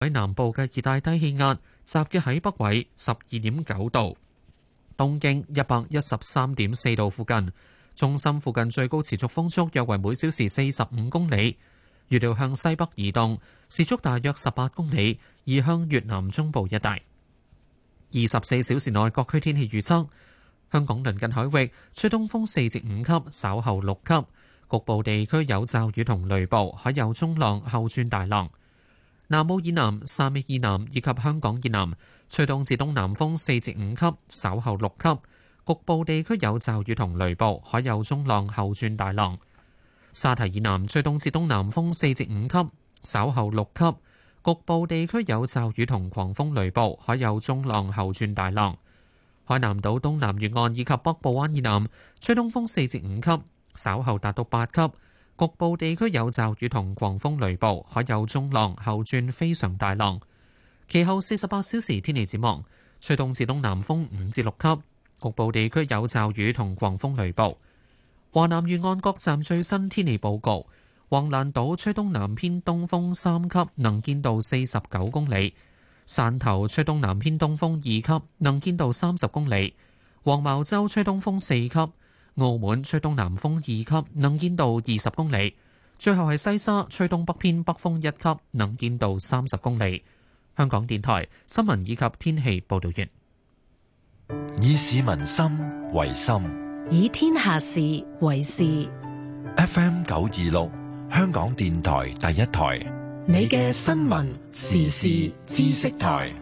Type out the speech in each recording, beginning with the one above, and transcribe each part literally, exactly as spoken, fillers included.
喺南部嘅熱帶低氣壓集結喺北緯十二點九度，東經一百一十三點四度附近，中心附近最高持續風速約為每小時四十五公里，預料向西北移動，時速大約十八公里，移向越南中部一帶。二十四小時內各區天氣預測：香港鄰近海域吹東風四至五級，稍後六級，局部地區有驟雨同雷暴，海有中浪，後轉大浪。南澳以南、汕尾以南以及香港以南吹東至東南風四至五級，稍後六級，局部地區有驟雨同雷暴，海有中浪，後轉大浪。沙堤以南吹東至東南風四至五級，稍後六級，局部地區有驟雨同狂風雷暴，海有中浪，後轉大浪。海南島東南沿岸以及北部灣以南吹東風四至五級，稍後達到八級。局部地區有驟雨同狂風雷暴，海有中浪，後轉非常大浪。其後四十八小時天氣展望，吹東至東南風五至六級，局部地區有驟雨同狂風雷暴。華南沿岸各站最新天氣報告：橫瀾島吹東南偏東風三級，能見度四十九公里；汕頭吹東南偏東風二級，能見度三十公里；黃茅洲吹東風四級。澳門吹東南風二級，能見度二十公里。最後係西沙吹東北偏北風一級，能見度三十公里。香港電台新聞以及天氣報道完。 以市民心為心， 以天下事為事。 F M 九二六，香港電台第一台， 你嘅新聞時事知識台。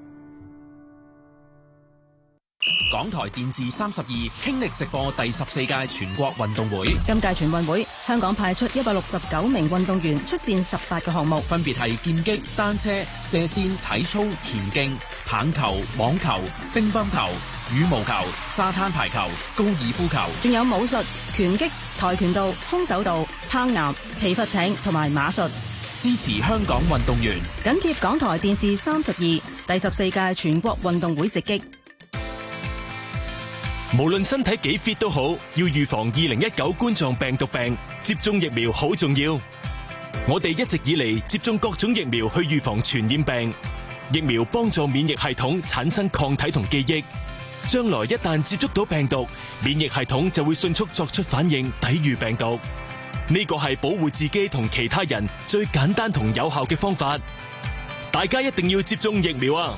港台電視三十二傾力直播第十四屆全國運動會。 今屆全運會，香港派出一百六十九名運動員出戰十八個項目， 分別係劍擊、單車、射箭、體操、田徑、棒球、網球、乒乓球、羽毛球、沙灘排球、高爾夫球， 仲有武術、拳擊、跆拳道、空手道、攀岩、皮筏艇同埋馬術。 支持香港運動員， 緊貼港台電視三十二第十四屆全國運動會直擊。 無論身體幾 fit 都好，要預防二零一九冠狀病毒病，接種疫苗好重要。我哋一直以嚟接種各種疫苗去預防傳染病，疫苗幫助免疫系統產生抗體同記憶，將來一旦接觸到病毒，免疫系統就會迅速作出反應，抵禦病毒。呢個係保護自己同其他人最簡單同有效嘅方法，大家一定要接種疫苗啊！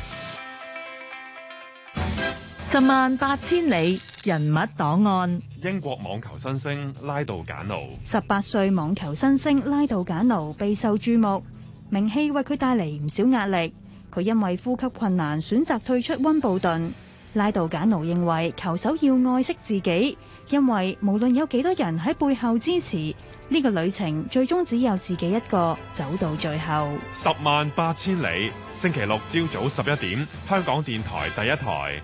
十萬八千里人物檔案。 英國網球新星拉杜簡奴， 十八歲網球新星拉杜簡奴備受注目，名氣為佢帶嚟唔少壓力。佢因為呼吸困難選擇退出溫布頓。拉杜簡奴認為球手要愛惜自己，因為無論有幾多人喺背後支持，呢個旅程最終只有自己一個走到最後。 十萬八千里，星期六朝早十一點，香港電台第一台。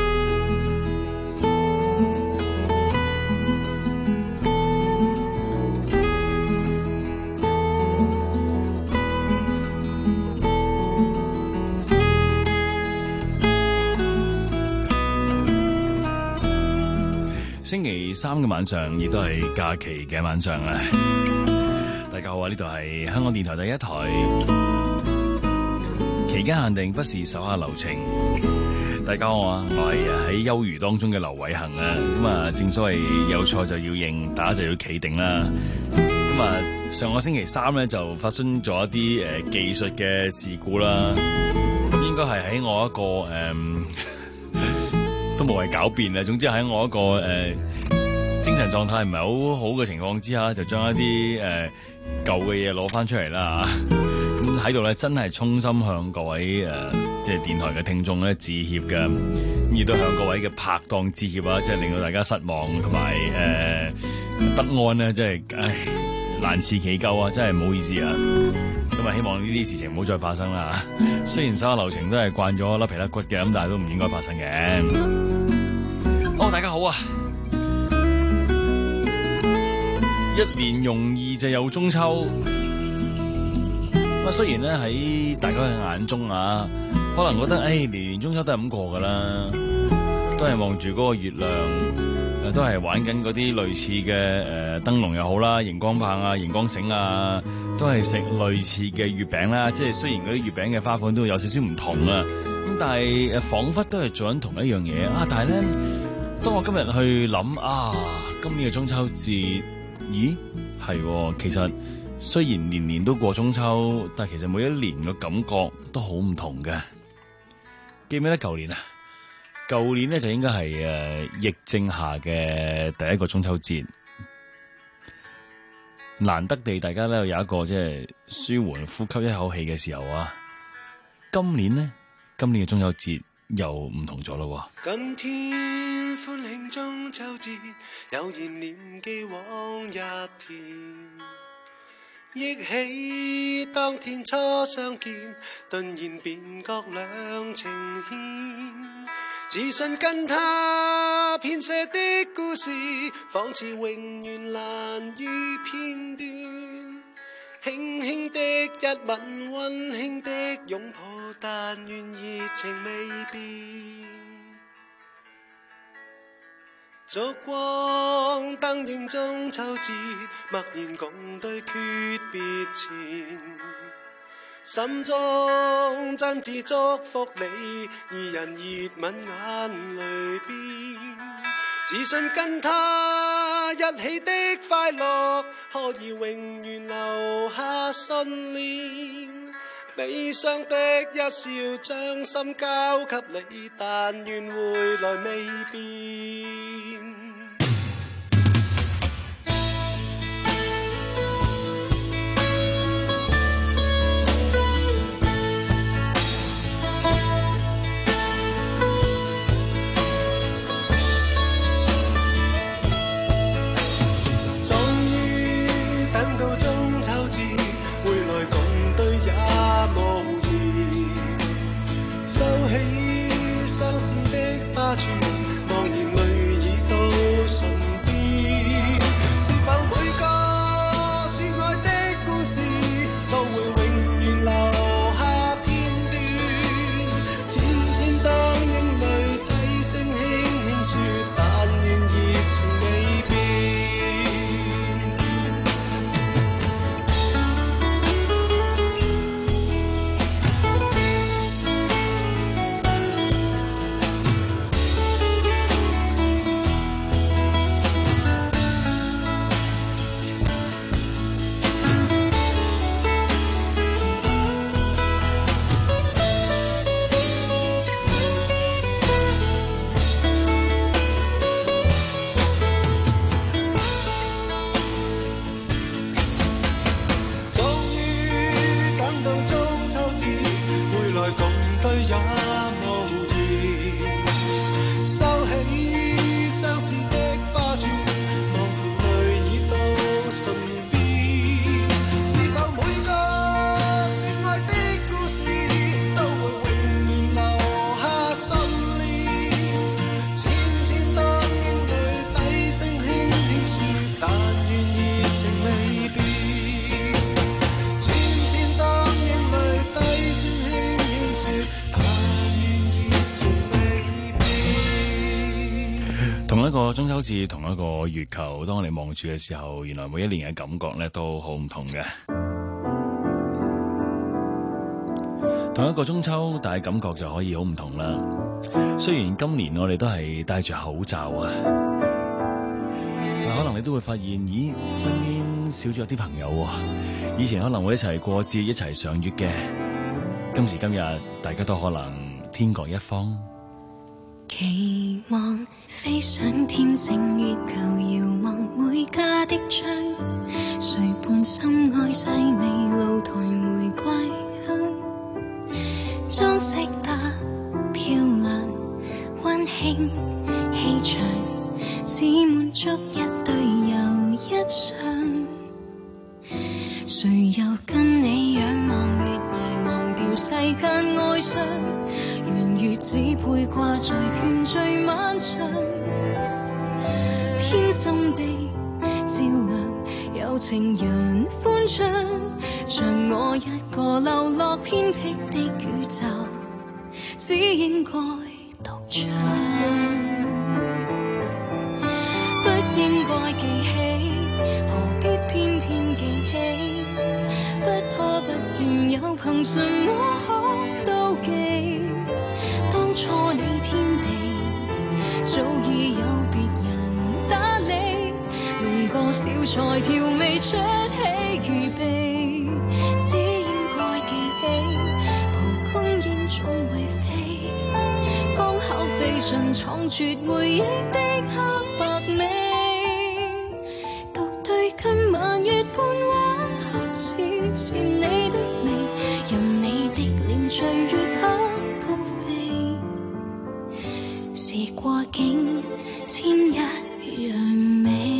星期三嘅晚上，亦都係假期嘅晚上啦。大家好啊，呢度係香港電台第一台，期間限定不是手下留情。大家好啊，我係喺休漁當中嘅劉偉恒啊。咁啊，正所謂有錯就要認，打就要企定啦。咁啊，上個星期三咧就發生咗一啲誒、呃、技術嘅事故啦。咁應該係喺我一個誒。呃都無謂狡辯啊！總之喺我一個誒、呃、精神狀態唔係好好嘅情況之下，就將一啲誒、呃、舊嘅嘢攞翻出嚟啦。咁喺度咧，真係衷心向各位誒、呃、即係電台嘅聽眾咧致歉嘅，咁亦都向各位嘅拍檔致歉啊！即係令到大家失望同埋誒不安咧，即係唉難辭其咎啊！真係唔好意思啊！咁啊，希望呢啲事情唔好再發生啦。雖然手下留情都係慣咗甩皮甩骨嘅，咁但係都唔應該發生嘅。好，大家好啊！一年容易就有中秋。咁啊，雖然咧喺大家嘅眼中啊，可能覺得誒年年中秋都係咁過噶啦，都係望住嗰個月亮都係玩緊嗰啲類似嘅誒燈籠又好啦，熒光棒啊、熒光繩啊，都係食類似嘅月餅啦。即係雖然嗰啲月餅嘅花款都有少少唔同啊，咁但係誒彷彿都係做緊同一樣嘢啊！但係咧，當我今日去諗啊，今年嘅中秋節，咦係，其實雖然年年都過中秋，但係其實每一年嘅感覺都好唔同嘅。記唔記得舊年啊？舊年咧就應該係誒、呃、疫症下嘅第一個中秋節，難得地大家咧有一個即係舒緩呼吸一口氣嘅時候啊。今年呢，今年嘅中秋節又唔同咗咯。 今天歡慶中秋節，悠然念記往日甜，憶起當天初相見，頓然便覺兩情牽。自信跟他編寫的故事，仿似永遠難於片段。輕輕的一吻，溫馨的擁抱，但願熱情未變。燭光燈映中秋節，默然共對訣別前。心中真摯祝福你，二人熱吻眼淚邊。自信跟他一起的快樂，可以永遠留下信念。悲傷的一笑，將心交給你，但願回來未變。望眼淚已到唇邊，是否每個說愛的故事都會永遠留下片段？淺淺當英淚低聲輕輕說，但願熱情未變。 同一個中秋節，同一個月球，當我哋望住嘅時候，原來每一年嘅感覺咧都好唔同嘅。同一個中秋，但係感覺就可以好唔同啦。雖然今年我哋都係戴住口罩啊，但可能你都會發現，咦，身邊少咗啲朋友啊。以前可能會一齊過節、一齊賞月嘅，今時今日大家都可能天各一方。 期望飛上天，正月球遙望每家的窗，誰伴心愛細味露台玫瑰香，裝飾得漂亮溫馨氣場，只滿足一對又一雙。誰又跟你仰望月夜，忘掉世間哀傷，圓月只配掛在團聚晚上，偏心的照亮有情人歡暢，像我一個流落偏僻的宇宙，只應該獨唱。 憑什麼可妒忌？當初你天地早已有別人打理，弄個小菜調味出喜與悲，只應該記起蒲公英總會飛，剛巧飛進藏絕回憶的黑白美，獨對今晚月半彎合似是你的眉，任你的臉隨月黑高飛，時過境遷一樣美。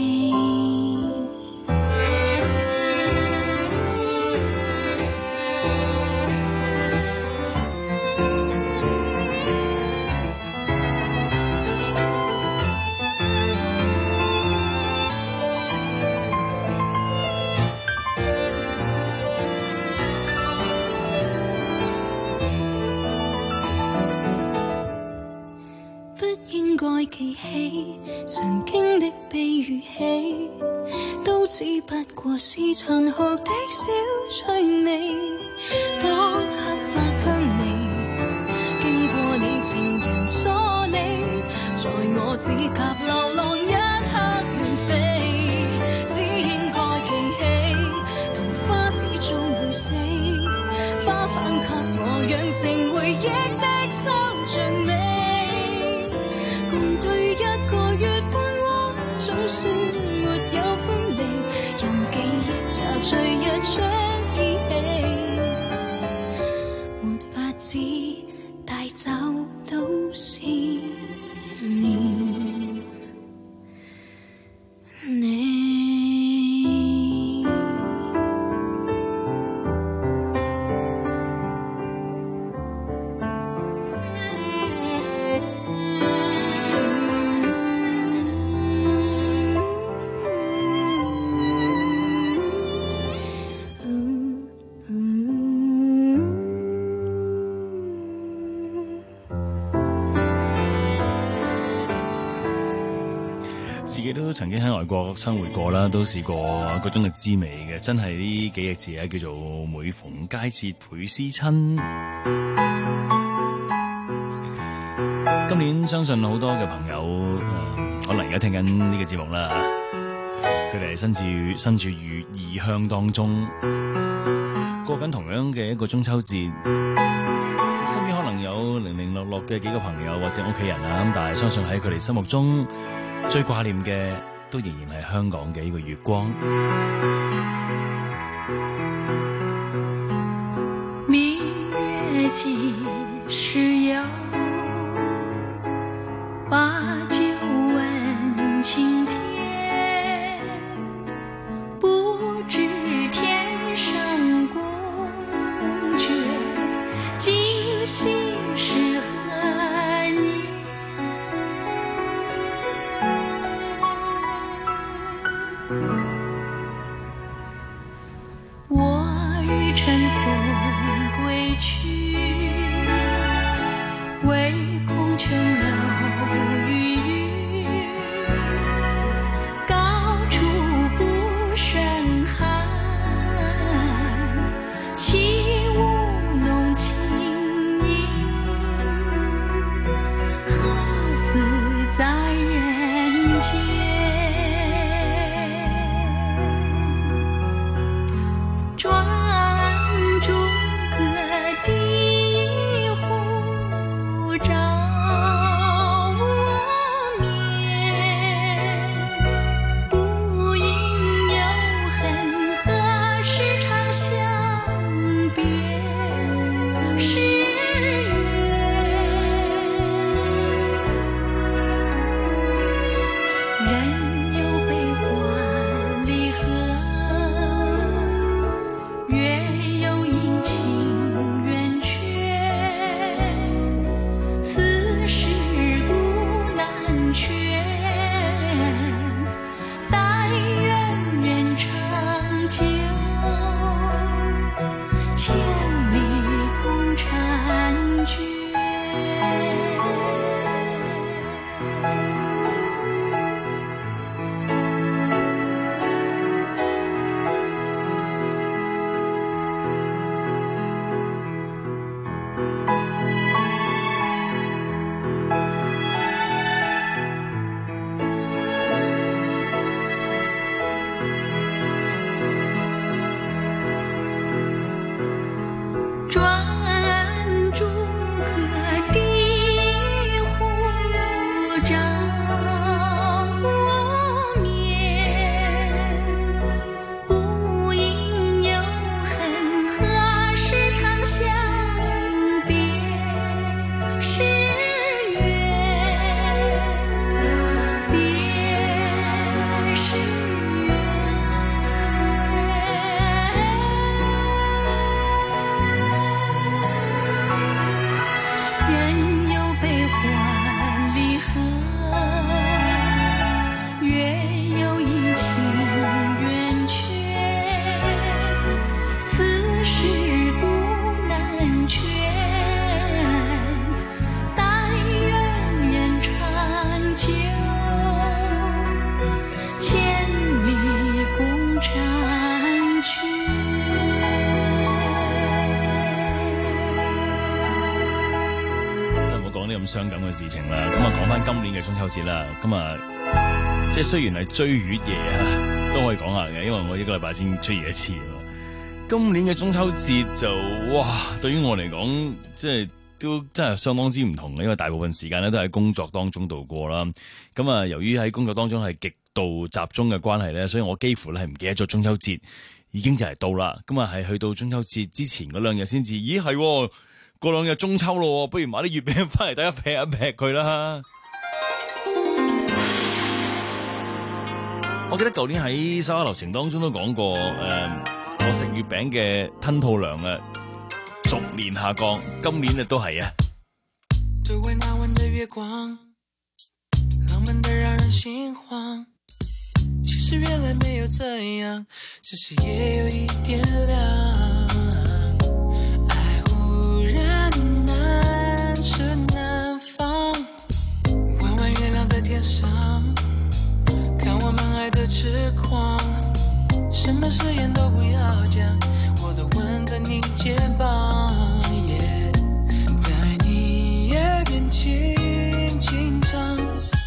記起曾經的悲與喜，都只不過是殘酷的小趣味。當黑髮香味經過你情人梳理，在我指甲流浪一刻遠飛，只應該記起桃花始終會死，花瓣給我養成回憶的抽象美。總算沒有分離，任記憶也隨日出依稀，沒法子帶走都是你。你自己都曾經喺外國生活過啦，都試過嗰種嘅滋味嘅，真係呢幾個字咧叫做每逢佳節倍思親。今年相信好多嘅朋友、呃、可能而家聽緊呢個節目啦，佢哋係身處身處於異鄉當中，過緊同樣嘅一個中秋節，身邊可能有零零落落嘅幾個朋友或者屋企人啊，咁但係相信喺佢哋心目中最掛念嘅都仍然係香港嘅呢個月光。 明月幾時有，把酒問青天，不知天上宮闕，今夕是何年。我欲乘风歸去，唯恐琼樓玉宇，高處不勝寒，起舞弄清影。 咁傷感嘅事情啦。咁啊，講翻今年嘅中秋節啦。咁啊，即係雖然係追月夜啊，都可以講下嘅，因為我一個禮拜先追月一次啊。今年嘅中秋節就哇，對於我嚟講，即係都真係相當之唔同嘅，因為大部分時間咧都喺工作當中度過啦。咁啊，由於喺工作當中係極度集中嘅關係咧，所以我幾乎咧係唔記得咗中秋節已經就係到啦。咁啊，係去到中秋節之前嗰兩日先至，咦係過兩日中秋咯，不如買啲月餅翻嚟，大家劈一劈佢啦。我記得舊年喺沙畫流程當中都講過，誒、呃，我食月餅嘅吞吐量啊，逐年下降，今年啊都係啊。 對為那晚的月光，浪漫得讓人心慌。其實原來沒有這樣，只是夜有一點涼。愛忽然難捨難放，彎彎月亮在天上，看我們愛的痴狂。什麼誓言都不要講，我都吻在你肩膀。Yeah, 在你耳邊輕輕唱。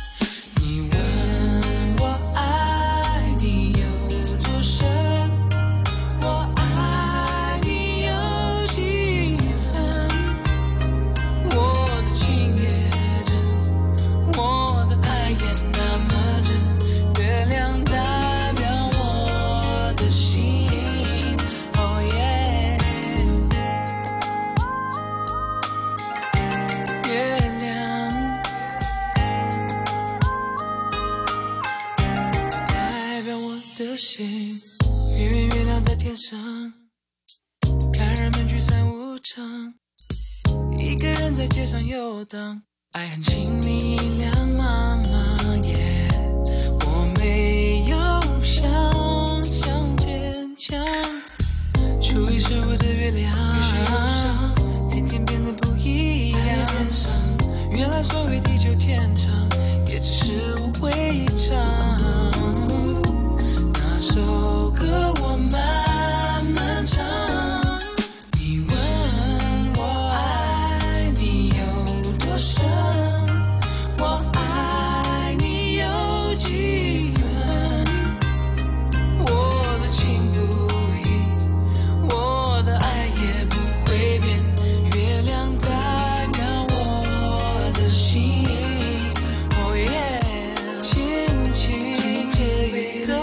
看人們聚散無常，一個人在街上遊蕩，愛很親密兩茫茫夜，我沒有想象堅強，初一十五的月亮，天天變得不一樣，原來所謂地久天長，也只是無謂長。那首歌我慢慢唱，你問我愛你有多深，我愛你有幾分，我的情不移，我的愛也不會變，月亮代表我的心。Oh yeah， 輕輕借一個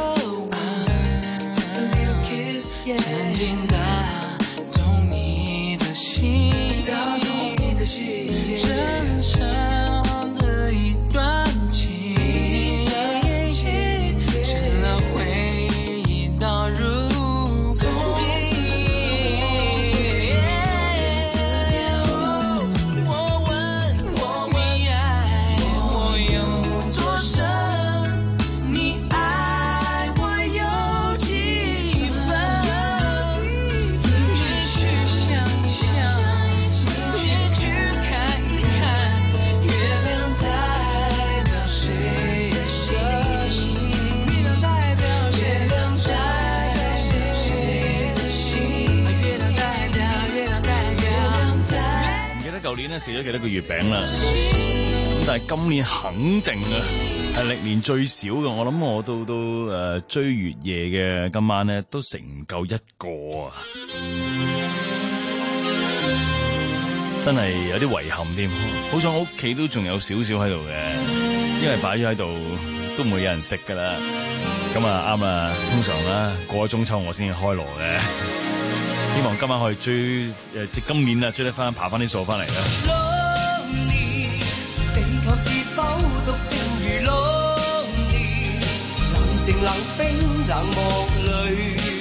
看見那懂你的心，懂你的心，真誠的一段情，趁了回憶倒入空我問我你愛我有多深，你愛我有幾分， 舊年咧食咗幾多個月餅啦，咁但係今年肯定啊係歷年最少嘅。我諗我到到誒、呃、追月夜嘅今晚咧都食唔夠一個啊，真係有啲遺憾添。好彩我屋企都仲有少少喺度嘅，因為擺咗喺度都唔會有人食噶啦。咁啊啱啦，通常啦過咗中秋我先至開鑼嘅。希望今晚可以追誒，即今年啊追得翻，爬翻啲數翻嚟啦。地球是否獨剩如浪年，冷靜冷冰冷漠裏，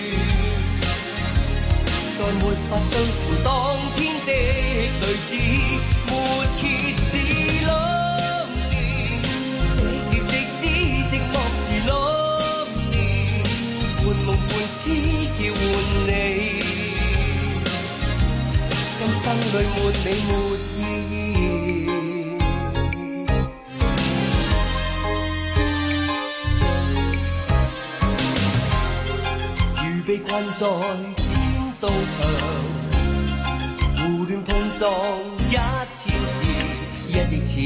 再沒法將情當天的對峙，沒歇止浪年，這叫直知寂寞是浪年，半夢半痴叫喚你。今生裏沒你沒意義，如被困在千道牆，胡亂碰撞一千次， 一億次，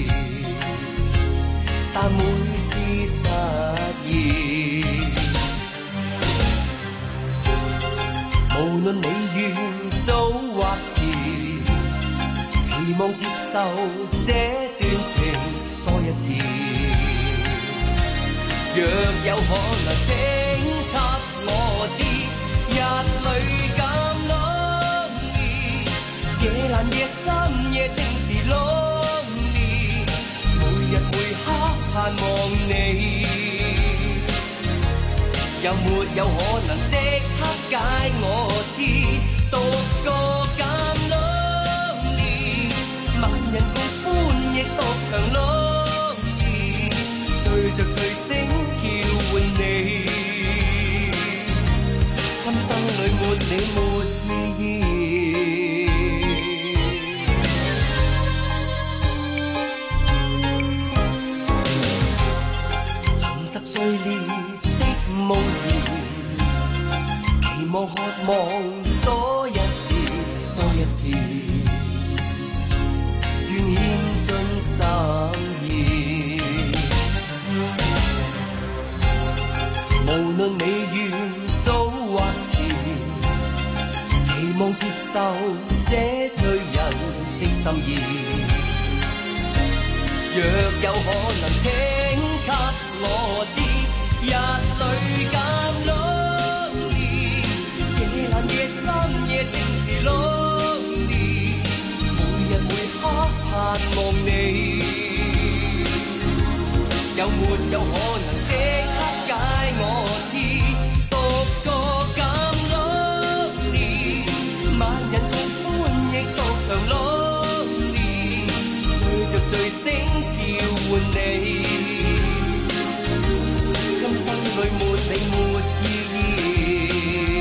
但每是實現。無論你願早或遲，期望接受這段情多一次。若有可能，請給我知，日裏咁 lonely， 夜闌夜深夜正是 lonely， 每日每刻盼望你。有沒有可能即刻解我知，獨個咁 lonely， 萬人共歡亦獨常 lonely， 追着醉聲叫喚你，今生裏沒你沒意義。重拾碎裂夢兒，期望渴望多一次多一次，願獻盡心意。無論你願早或遲，期望接受這醉人的心意。若有可能，請給我知，日裏咁 lonely， 夜闌夜深夜正是 lonely， 每日每刻盼望你。有沒有可能即刻解我知，獨個咁 lonely， 萬人共歡亦獨常 lonely， 追着醉聲叫喚你，今生裏沒你沒意義。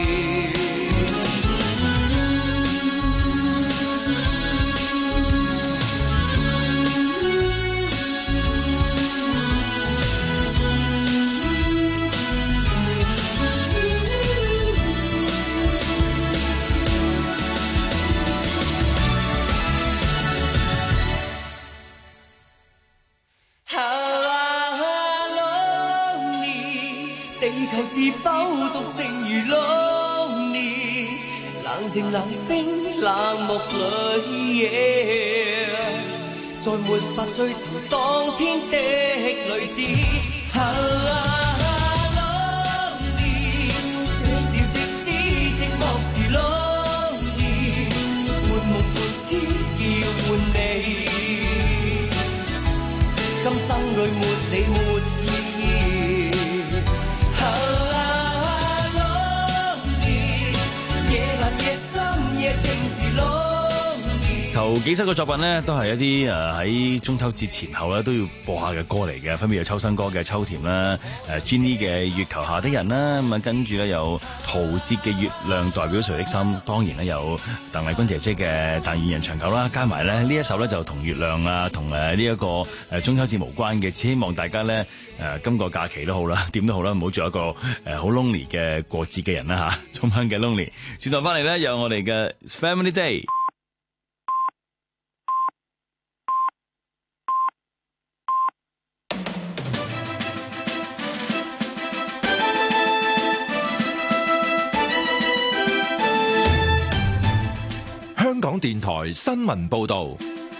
地球是否獨剩如 lonely， 冷靜冷冰冷漠裏， yeah， 再沒法追尋當天的女子。lonely， 這調寂知寂寞是 lonely， 半夢半痴叫喚你，今生裏沒你沒意義。 頭幾首嘅作品呢，都係一啲誒喺中秋節前後咧都要播下嘅歌嚟嘅，分別有秋生哥嘅《秋甜》啦，誒 Jenny 嘅《月球下的人》啦，咁啊跟住咧有陶喆嘅《月亮代表誰的心》，當然咧有鄧麗君姐姐嘅《但願人長久》啦，加埋咧呢一首咧就同月亮啊，同誒呢一個誒中秋節無關嘅，只希望大家咧誒今個假期都好啦，點都好啦，唔好做一個誒好 lonely 嘅過節嘅人啦嚇，中間嘅 lonely。轉頭翻嚟咧，有我哋嘅 Family Day。 香港電台新聞報導，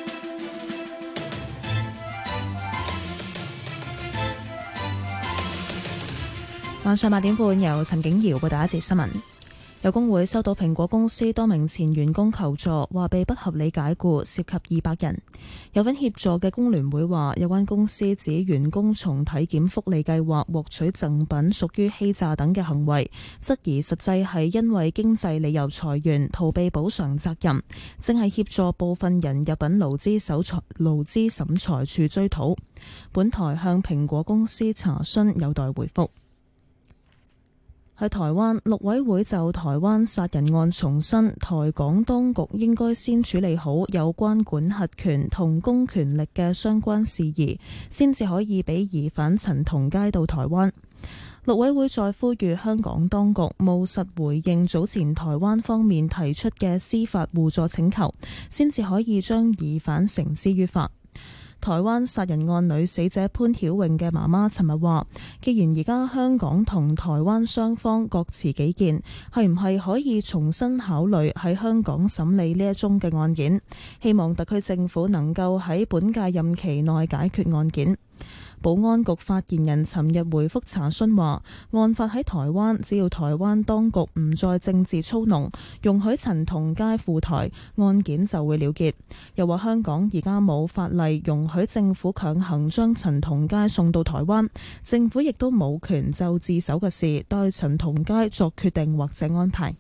晚上八點半由陳景瑤報道一節新聞。有工會收到蘋果公司多名前員工求助，話被不合理解僱，涉及二百人。有份協助嘅工聯會話，有關公司指員工從體檢福利計劃獲取贈品屬於欺詐等嘅行為，質疑實際係因為經濟理由裁員，逃避補償責任，正係協助部分人入稟勞資審裁勞資審裁處追討。本台向蘋果公司查詢，有待回覆。喺台灣，陸委會就台灣殺人案重申，台港當局應該先處理好有關管轄權同公權力嘅相關事宜，先至可以俾疑犯陳同佳到台灣。 陸委會再呼籲香港當局務實回應早前台灣方面提出嘅司法互助請求，先至可以將疑犯繩之於法。台灣殺人案女死者潘曉穎嘅媽媽尋日話，既然而家香港同台灣雙方各持己見，係唔係可以重新考慮喺香港審理呢一宗嘅案件？希望特區政府能夠喺本屆任期內解決案件。保安局發言人尋日回覆查詢話，案發喺台灣，只要台灣當局唔再政治操弄，容許陳同佳赴台，案件就會了結。又話香港而家冇法例容許政府強行將陳同佳送到台灣，政府亦都冇權就自首嘅事對陳同佳作決定或者安排。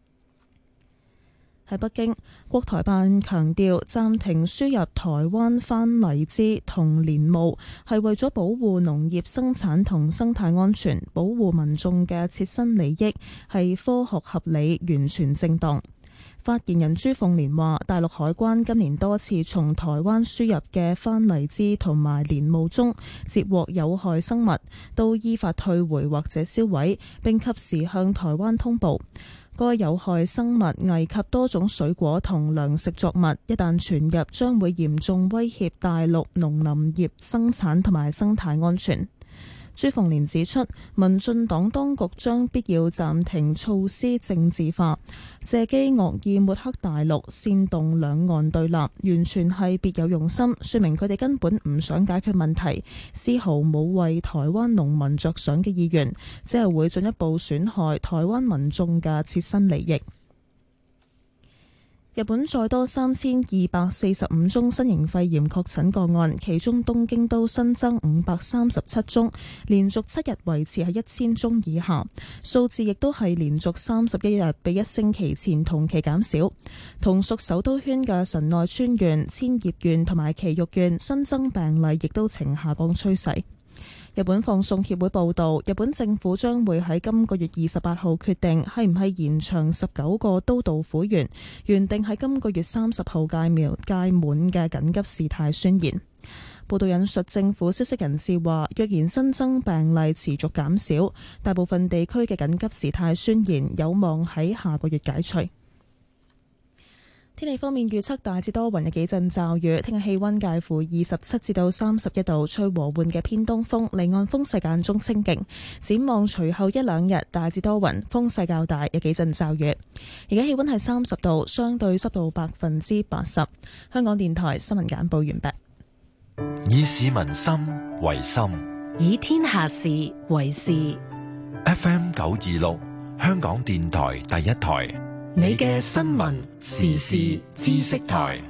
喺北京，國台辦強調暫停輸入台灣番荔枝同蓮霧係為咗保護農業生產同生態安全，保護民眾嘅切身利益，係科學合理、完全正當。發言人朱鳳蓮話，大陸海關今年多次從台灣輸入嘅番荔枝同埋蓮霧中截獲有害生物，都依法退回或者銷毀，並及時向台灣通報。該有害生物危及多種水果同糧食作物，一旦傳入，將會嚴重威脅大陸農林業生產同埋生態安全。朱鳳蓮指出，民進黨當局將必要暫停措施政治化，借機惡意抹黑大陸，煽動兩岸對立，完全係別有用心，說明佢哋根本唔想解決問題，絲毫冇為台灣農民着想嘅意願，只係會進一步損害台灣民眾嘅切身利益。日本再多三千二百四十五宗新型肺炎確診個案，其中東京都新增五百三十七宗，連續七日維持喺一千宗以下，數字亦都係連續三十一日比一星期前同期減少。同屬首都圈嘅神奈川縣、千葉縣同埋埼玉縣新增病例亦都呈下降趨勢。日本放送協會報導，日本政府將會喺今個月二十八號決定係唔係延長十九個都道府縣原定喺今個月三十號屆滿屆滿嘅緊急事態宣言。報導引述政府消息人士話，若然新增病例持續減少，大部分地區嘅緊急事態宣言有望喺下個月解除。天氣方面預測大致多雲，有幾陣驟雨。聽日氣溫介乎二十七至到三十一度，吹和緩嘅偏東風，離岸風勢間中清勁。展望隨後一兩日大致多雲，風勢較大，有幾陣驟雨。而家氣溫係三十度，相對濕度百分之八十。香港電台新聞簡報完畢。 以市民心為心， 以天下事為事。 F M 九二六，香港電台第一台。 你嘅新聞時事知識台，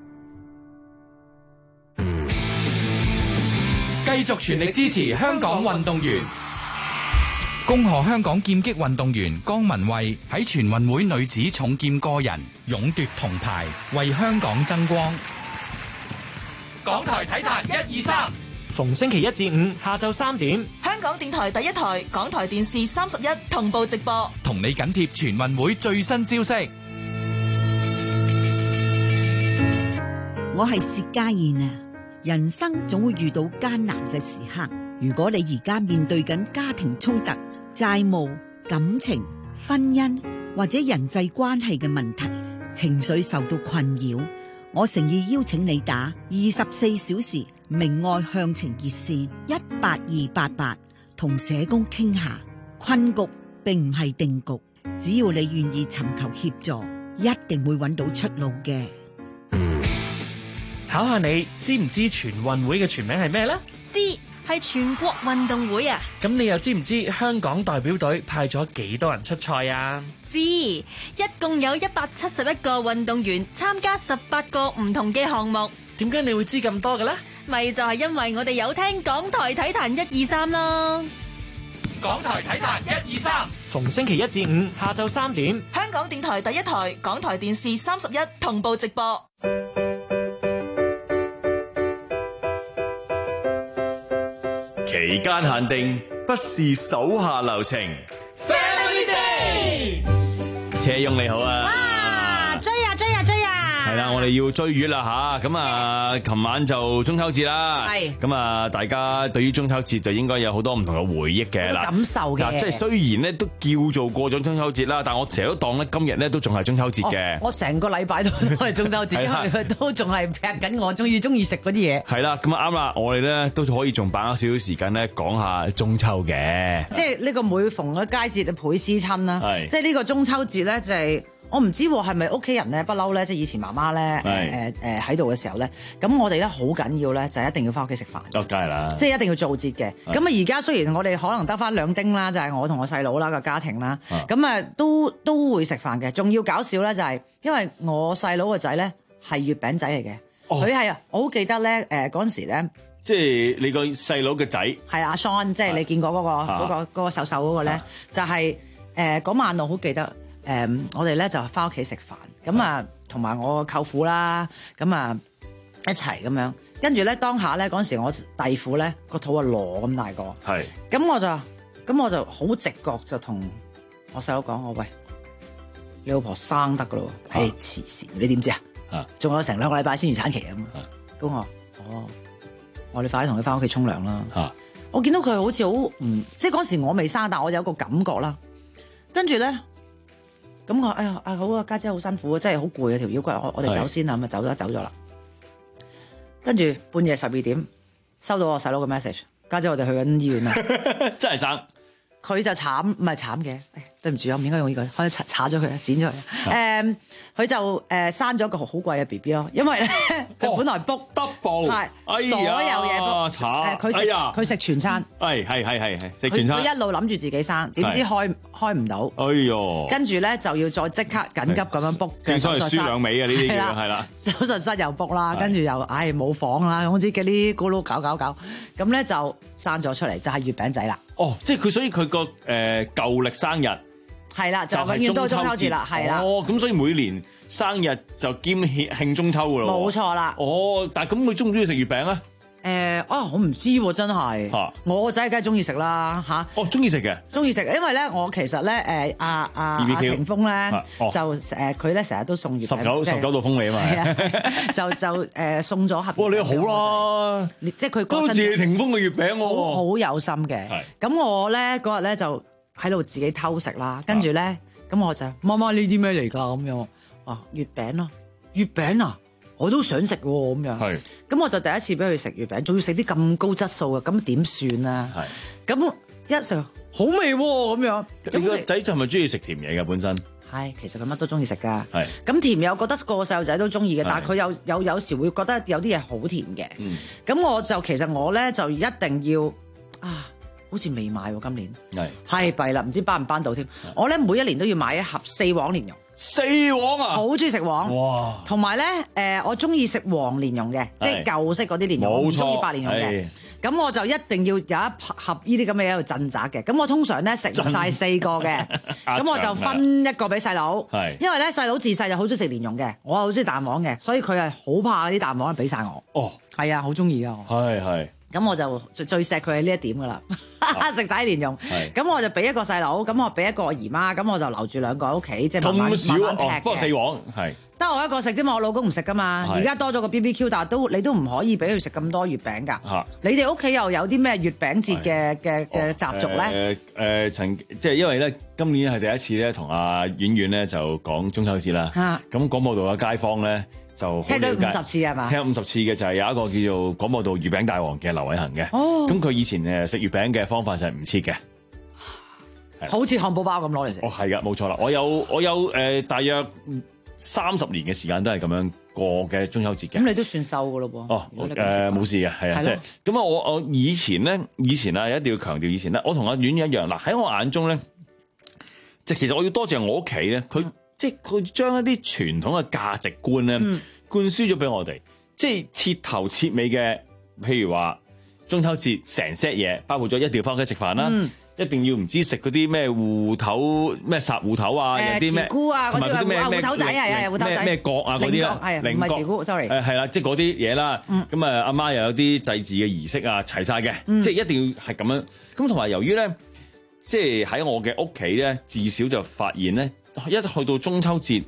繼續全力支持香港運動員。恭賀香港劍擊運動員江文慧喺全運會女子重劍個人勇奪銅牌，為香港爭光。港台體壇一二三， 逢星期一至五下晝三點， 香港電台第一台、港台電視三十一同步直播， 同你緊貼全運會最新消息。 我係薛家燕啊！人生總會遇到艱難嘅時刻，如果你而家面對緊家庭衝突、債務、感情、婚姻或者人際關係嘅問題，情緒受到困擾，我誠意邀請你打二十四小時明愛向晴熱線一八二八八，同社工傾下。困局並唔係定局，只要你願意尋求協助，一定會揾到出路嘅。 考下你知唔知全運會嘅全名係咩呢？ 知，係全國運動會啊！ 咁你又知唔知香港代表隊派咗幾多人出賽啊？ 知，一共有一百七十一個運動員參加十八個唔同嘅項目。 點解你會知咁多嘅呢？ 咪就係因為我哋有聽港台體壇一二三咯。 港台體壇一二三， 逢星期一至五下晝三點， 香港電台第一台、港台電視三十一同步直播。 期間限定，不是手下留情。 Family Day， 車翁你好啊！ 哇，追啊追啊追啊！ 係啦，我哋要追月啦吓，咁啊，琴晚就中秋節啦， 係咁啊，大家對於中秋節就應該有好多唔同嘅回憶嘅啦， 感受嘅。 嗱，即係雖然咧都叫做過咗中秋節啦，但係我成日都當咧今日咧都仲係中秋節嘅、 哦。我成個禮拜都都係中秋節，因為佢都仲係劈緊我中意中意食嗰啲嘢。 係啦，咁啊啱啦，我哋咧都可以仲把握少少時間咧講下中秋嘅。 即係呢個每逢嘅佳節倍思親啦，即係呢個中秋節咧就係、是。我唔知係咪屋企人咧不嬲咧，即係以前媽媽咧誒誒誒喺度嘅時候咧，咁我哋咧好緊要咧，就係一定要翻屋企食飯。 哦，梗係啦， 即係一定要做節嘅。咁啊，而家雖然我哋可能得翻兩丁啦，就係、是、我同我細佬啦個家庭啦，咁啊都都會食飯嘅。仲要搞笑咧，就係因為我細佬個仔咧係月餅仔嚟嘅，佢係啊，我好記得咧誒嗰陣時咧， 即係你個細佬嘅仔係阿 Sean， 即係你見過嗰、那個嗰、那個嗰、那個瘦瘦嗰個咧，就係誒嗰晚我好記得。誒、嗯，我哋咧就翻屋企食飯，咁啊，同埋我舅父啦，咁啊一齊咁樣，跟住咧當下咧嗰陣時，我弟婦咧個肚啊籮咁大個， 係， 咁我就咁我就好直覺就同我細佬講：我喂，你老婆生得噶咯，係慈善，你點知啊？仲有成兩個禮拜先預產期啊嘛，咁我哦，我哋快啲同佢翻屋企沖涼啦。我見到佢好似好唔，即係嗰時我未生，但我有個感覺啦，跟住咧。咁我哎呀啊好啊，家姐好辛苦啊，真係好攰啊條腰骨，我我哋走先啦，咁啊走咗走咗啦。跟住半夜十二點收到我細佬嘅 message， 家姐我哋去緊醫院啦。 真係生， 佢就慘唔係慘嘅，對唔住啊，唔應該用呢句，可以擦擦咗佢，剪咗佢。誒，佢就誒生咗一個好貴嘅 B B 咯，因為咧佢本來 book double 係所有嘢 book，誒佢食佢食全餐， 係係係係係食全餐， 佢一路諗住自己生，點知開開唔到， 哎喲， 跟住咧就要再即刻緊急咁樣 book， 正所謂輸兩尾啊呢啲嘢係啦， 手術室又 book 啦，跟住又唉冇房啦，好似嗰啲咕嚕搞搞搞，咁咧就生咗出嚟就係月餅仔啦。 哦，即係佢，所以佢個誒舊曆生日係啦，就永遠都係中秋節啦，係啦。 哦，咁所以每年生日就兼慶慶中秋噶咯。 冇錯啦。 哦，但係咁佢中唔中意食月餅咧？ 誒，啊，我唔知喎，真係。嚇！我個仔梗係中意食啦，嚇。 哦，中意食嘅。中意食，因為咧，我其實咧，誒，阿阿阿霆鋒咧，就誒，佢咧成日都送月餅。十九十九度風味啊嘛。係啊。就就誒送咗盒。 哇！你好啦， 即係佢多謝霆鋒嘅月餅喎。 好有心嘅。係。咁我咧嗰日咧就喺度自己偷食啦，跟住咧，咁我就媽媽呢啲咩嚟㗎咁樣？啊，月餅咯，月餅啊！我都想食喎，咁樣，咁我就第一次俾佢食月餅，仲要食啲咁高質素嘅，咁點算啊？咁一食好味喎，咁樣。 你個仔就係咪中意食甜嘢嘅本身？ 係，其實佢乜都中意食噶。係。咁甜嘢我覺得個個細路仔都中意嘅，但係佢有有有時會覺得有啲嘢好甜嘅。嗯。咁我就其實我咧就一定要啊，好似未買喎今年。係。係弊啦，唔知搬唔搬到添。我咧每一年都要買一盒四黃蓮蓉。 四黃啊！ 好中意食黃，哇！同埋咧，誒、呃，我中意食黃蓮蓉嘅，即係舊式嗰啲蓮蓉，我唔中意白蓮蓉嘅。咁我就一定要有一盒呢啲咁嘅喺度鎮宅嘅。咁我通常咧食唔晒四個嘅，咁我就分一個俾細佬。係，因為咧細佬自細就好中意食蓮蓉嘅，我係好中意蛋黃嘅，所以佢係好怕啲蛋黃俾晒我。哦，係啊，好中意噶。係係。咁我就最最錫佢係呢一點噶啦，食底蓮蓉。咁我就俾一個細佬，咁我俾一個我姨媽，咁我就留住兩個喺屋企，即係慢慢慢慢劈嘅。不過四黃係得我一個食啫嘛，我老公唔食噶嘛。而家多咗個 B B Q， 但係都你都唔可以俾佢食咁多月餅㗎。嚇！你哋屋企又有啲咩月餅節嘅嘅嘅習俗咧？ 誒誒，曾即係因為咧，今年係第一次咧，同阿婉婉咧就講中秋節啦。嚇！咁廣播道嘅街坊咧。就聽到五十次係嘛？ 聽五十次嘅就係有一個叫做廣播道月餅大王嘅劉偉恒嘅。哦，咁佢以前誒食月餅嘅方法就係唔切嘅， 好似漢堡包咁攞嚟食。 哦，係嘅，冇錯啦。我有我有誒、呃、大約三十年嘅時間都係咁樣過嘅中秋節嘅。 咁你都算瘦㗎咯噃？ 哦，誒冇、呃、事嘅，係啊，即係咁啊！我我以前咧，以前啊一定要強調以前咧，我同阿婉一樣嗱，喺我眼中咧，即係其實我要多謝我屋企咧，佢。嗯即係佢將一啲傳統嘅價值觀咧、嗯、灌輸咗俾我哋，即係徹頭徹尾嘅，譬如話中秋節成 set 嘢，包括咗一定要翻屋企食飯啦、嗯，一定要唔知食嗰啲咩芋頭咩烚芋頭啊，有啲咩菇啊，同埋嗰啲咩咩芋頭仔係啊，芋頭仔咩角啊嗰啲啦， 係唔係糍菇 sorry 誒係啦，即係嗰啲嘢啦，咁啊阿媽又有啲祭祀嘅儀式啊齊晒嘅，嗯、即係一定要係咁樣。咁同埋由於咧，即係喺我嘅屋企咧，至少就發現咧。一去到中秋節，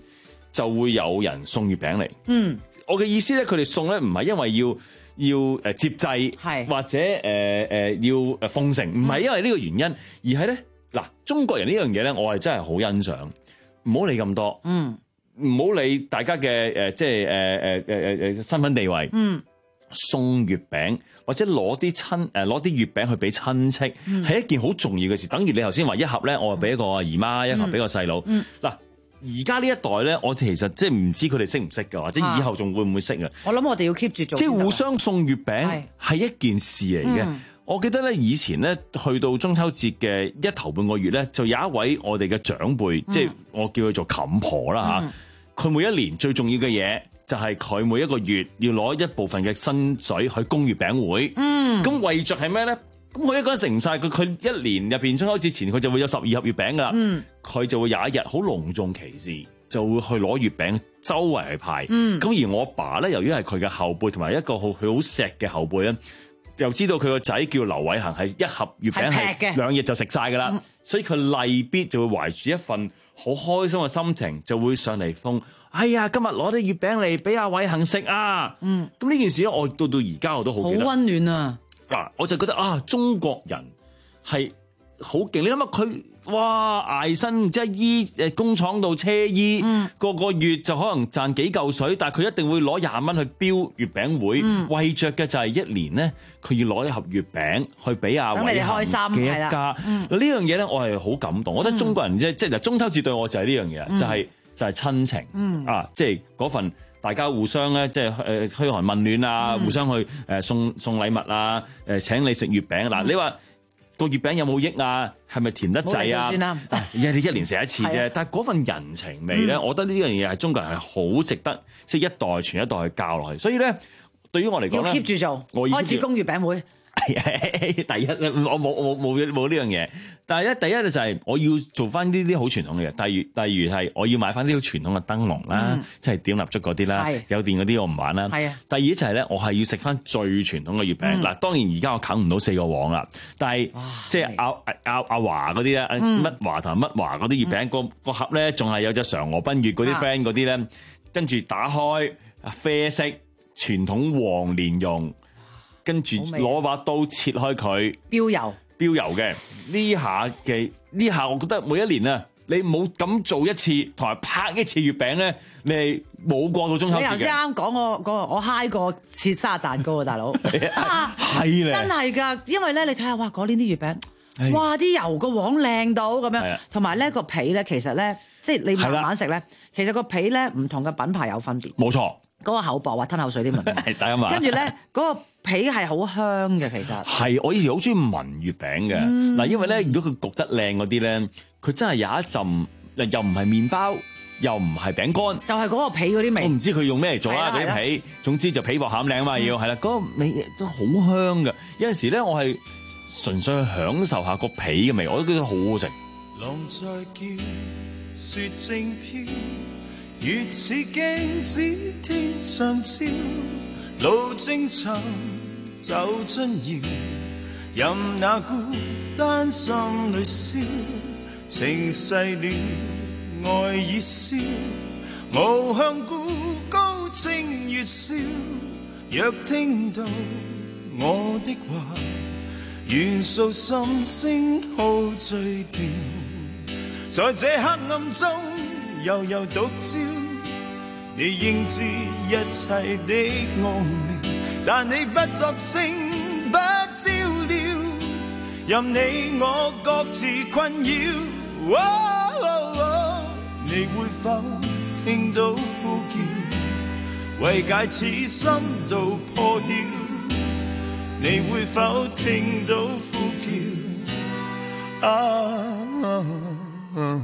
就會有人送月餅嚟。 嗯， 我嘅意思咧，佢哋送咧唔係因為要要誒接濟，係或者誒誒、呃、要誒奉承，唔係因為呢個原因，而係咧嗱，中國人呢樣嘢咧，我係真係好欣賞，唔好理咁多，嗯，唔好理大家嘅誒即係誒誒誒誒誒身份地位，嗯。送月餅或者攞啲親誒攞啲月餅去俾親戚，係、嗯、一件好重要嘅事。等於你頭先話一盒咧，我係俾一個姨媽，一盒俾個細佬。嗱、嗯，而家呢一代咧，我其實即係唔知佢哋識唔識㗎，或者以後仲會唔會識啊？ 我諗我哋要 keep 住做， 即係互相送月餅係一件事嚟嘅。嗯、我記得咧，以前咧去到中秋節嘅一頭半個月咧，就有一位我哋嘅長輩，嗯、即係我叫佢做冚婆啦嚇。佢、嗯、每一年最重要嘅嘢，就係佢每一個月要攞一部分嘅薪水去供月餅會，嗯，咁為着係咩咧？咁佢一個人食唔晒，佢佢一年入邊中秋節前佢就會有十二盒月餅噶啦，嗯，佢就會有一日好隆重其事，就會去攞月餅周圍去派，嗯，咁而我爸咧，由於係佢嘅後輩同埋一個好佢好錫嘅後輩咧，又知道佢個仔叫劉偉恒係一盒月餅係兩日就食晒噶啦，嗯、所以佢例必就會懷住一份好開心嘅心情，就會上嚟封。哎呀，今日攞啲月餅嚟俾阿偉恒食啊！嗯，咁呢件事咧，我到到而家我都好記得， 好溫暖啊！ 嗱，我就覺得啊，中國人係好勁。你諗下佢，哇，捱身即係醫誒工廠度車衣，嗯、個個月就可能賺幾嚿水，但係佢一定會攞廿蚊去標月餅會，嗯、為着嘅就係一年咧，佢要攞一盒月餅去俾阿偉恒嘅一家。嗱、嗯、呢樣嘢咧，我係好感動。我覺得中國人即即係中秋節對我就係呢樣嘢，嗯、就係、是。就係親情，嗯、啊，即係嗰份大家互相咧，即係誒噓寒問暖啊，嗯、互相去誒送送禮物啊，誒請你食月餅。嗱、嗯，你話個月餅有冇益啊？係咪甜得滯啊？先啦，而家你一年食一次啫，的但係嗰份人情味咧，嗯、我覺得呢樣嘢係中國人係好值得，即係一代傳一代去教落去。所以咧，對於我嚟講咧， 要 keep 住做，我開始供月餅會。 第一咧，我冇冇冇冇呢樣嘢。但係咧，第一咧就係我要做翻呢啲好傳統嘅嘢。例如，例如係我要買翻啲好傳統嘅燈籠啦，嗯、即係點蠟燭嗰啲啦，是有電嗰啲我唔玩啦。係啊。第二就係咧，我係要食翻最傳統嘅月餅。嗱、嗯，當然而家我啃唔到四個黃啦，但係即係阿阿阿華嗰啲咧，乜華同乜華嗰啲月餅，個個盒咧仲係有隻嫦娥奔月嗰啲 friend 嗰啲咧，跟住打開啡色傳統黃蓮蓉。跟住攞把刀切開佢， 標油標油嘅呢下嘅呢下，我覺得每一年啊，你冇咁做一次，同埋拍一次月餅咧，你係冇過到中秋節嘅。你頭先啱講我個我嗨過切生日蛋糕啊，大佬係咧， 真係㗎，因為咧你睇下哇，嗰年啲月餅，哇啲油個黃靚到咁樣，同埋咧個皮咧，其實咧即係你慢慢食咧，其實個皮咧唔同嘅品牌有分別， 冇錯。 嗰個口薄啊，吞口水啲聞，跟住咧嗰個皮係好香嘅，其實係我以前好中意聞月餅嘅嗱，嗯、因為咧如果佢焗得靚嗰啲咧，佢真係有一陣又唔係麵包，又唔係餅乾， 就係嗰個皮嗰啲味。 我唔知佢用咩嚟做啊嗰啲皮，總之就皮薄餡靚啊嘛要係啦，嗰、嗰個味都好香嘅。有陣時咧，我係純粹去享受下個皮嘅味，我都覺得好好食。 浪在叫，雪正飄。月似鏡子天上照，路正長走進遙，任那孤單心裏燒，情逝了愛已消，無向故高清月笑，若聽到我的話，願訴心聲好醉掉，在這黑暗中悠悠獨照，你應知一切的奧妙，但你不作聲不照料，任你我各自困擾。哦哦哦，你會否聽到呼叫，為解此心度破曉？你會否聽到呼叫？啊啊啊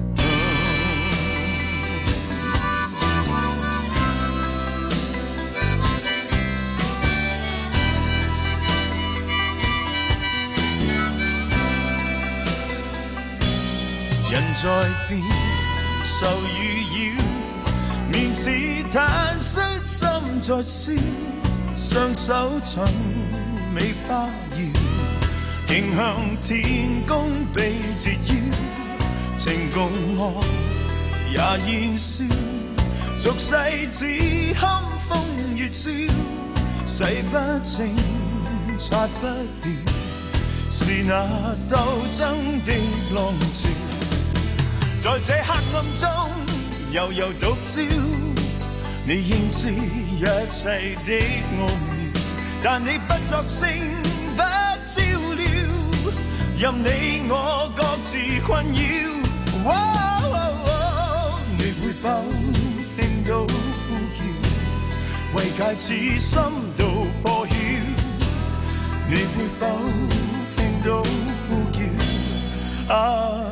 人在變，愁與擾，面似坦率，心在燒，雙手尋美花搖，迎向天公被折腰，情共學也燃燒， 俗世只堪風月照，洗不清，擦不掉，是那鬥爭的浪潮。在這黑暗中悠悠獨照，你應知一切的奧妙，但你不作聲不照料，任你我各自困擾。哦哦哦、你會否聽到呼叫，為戒指心到破曉？你會否聽到呼叫？啊！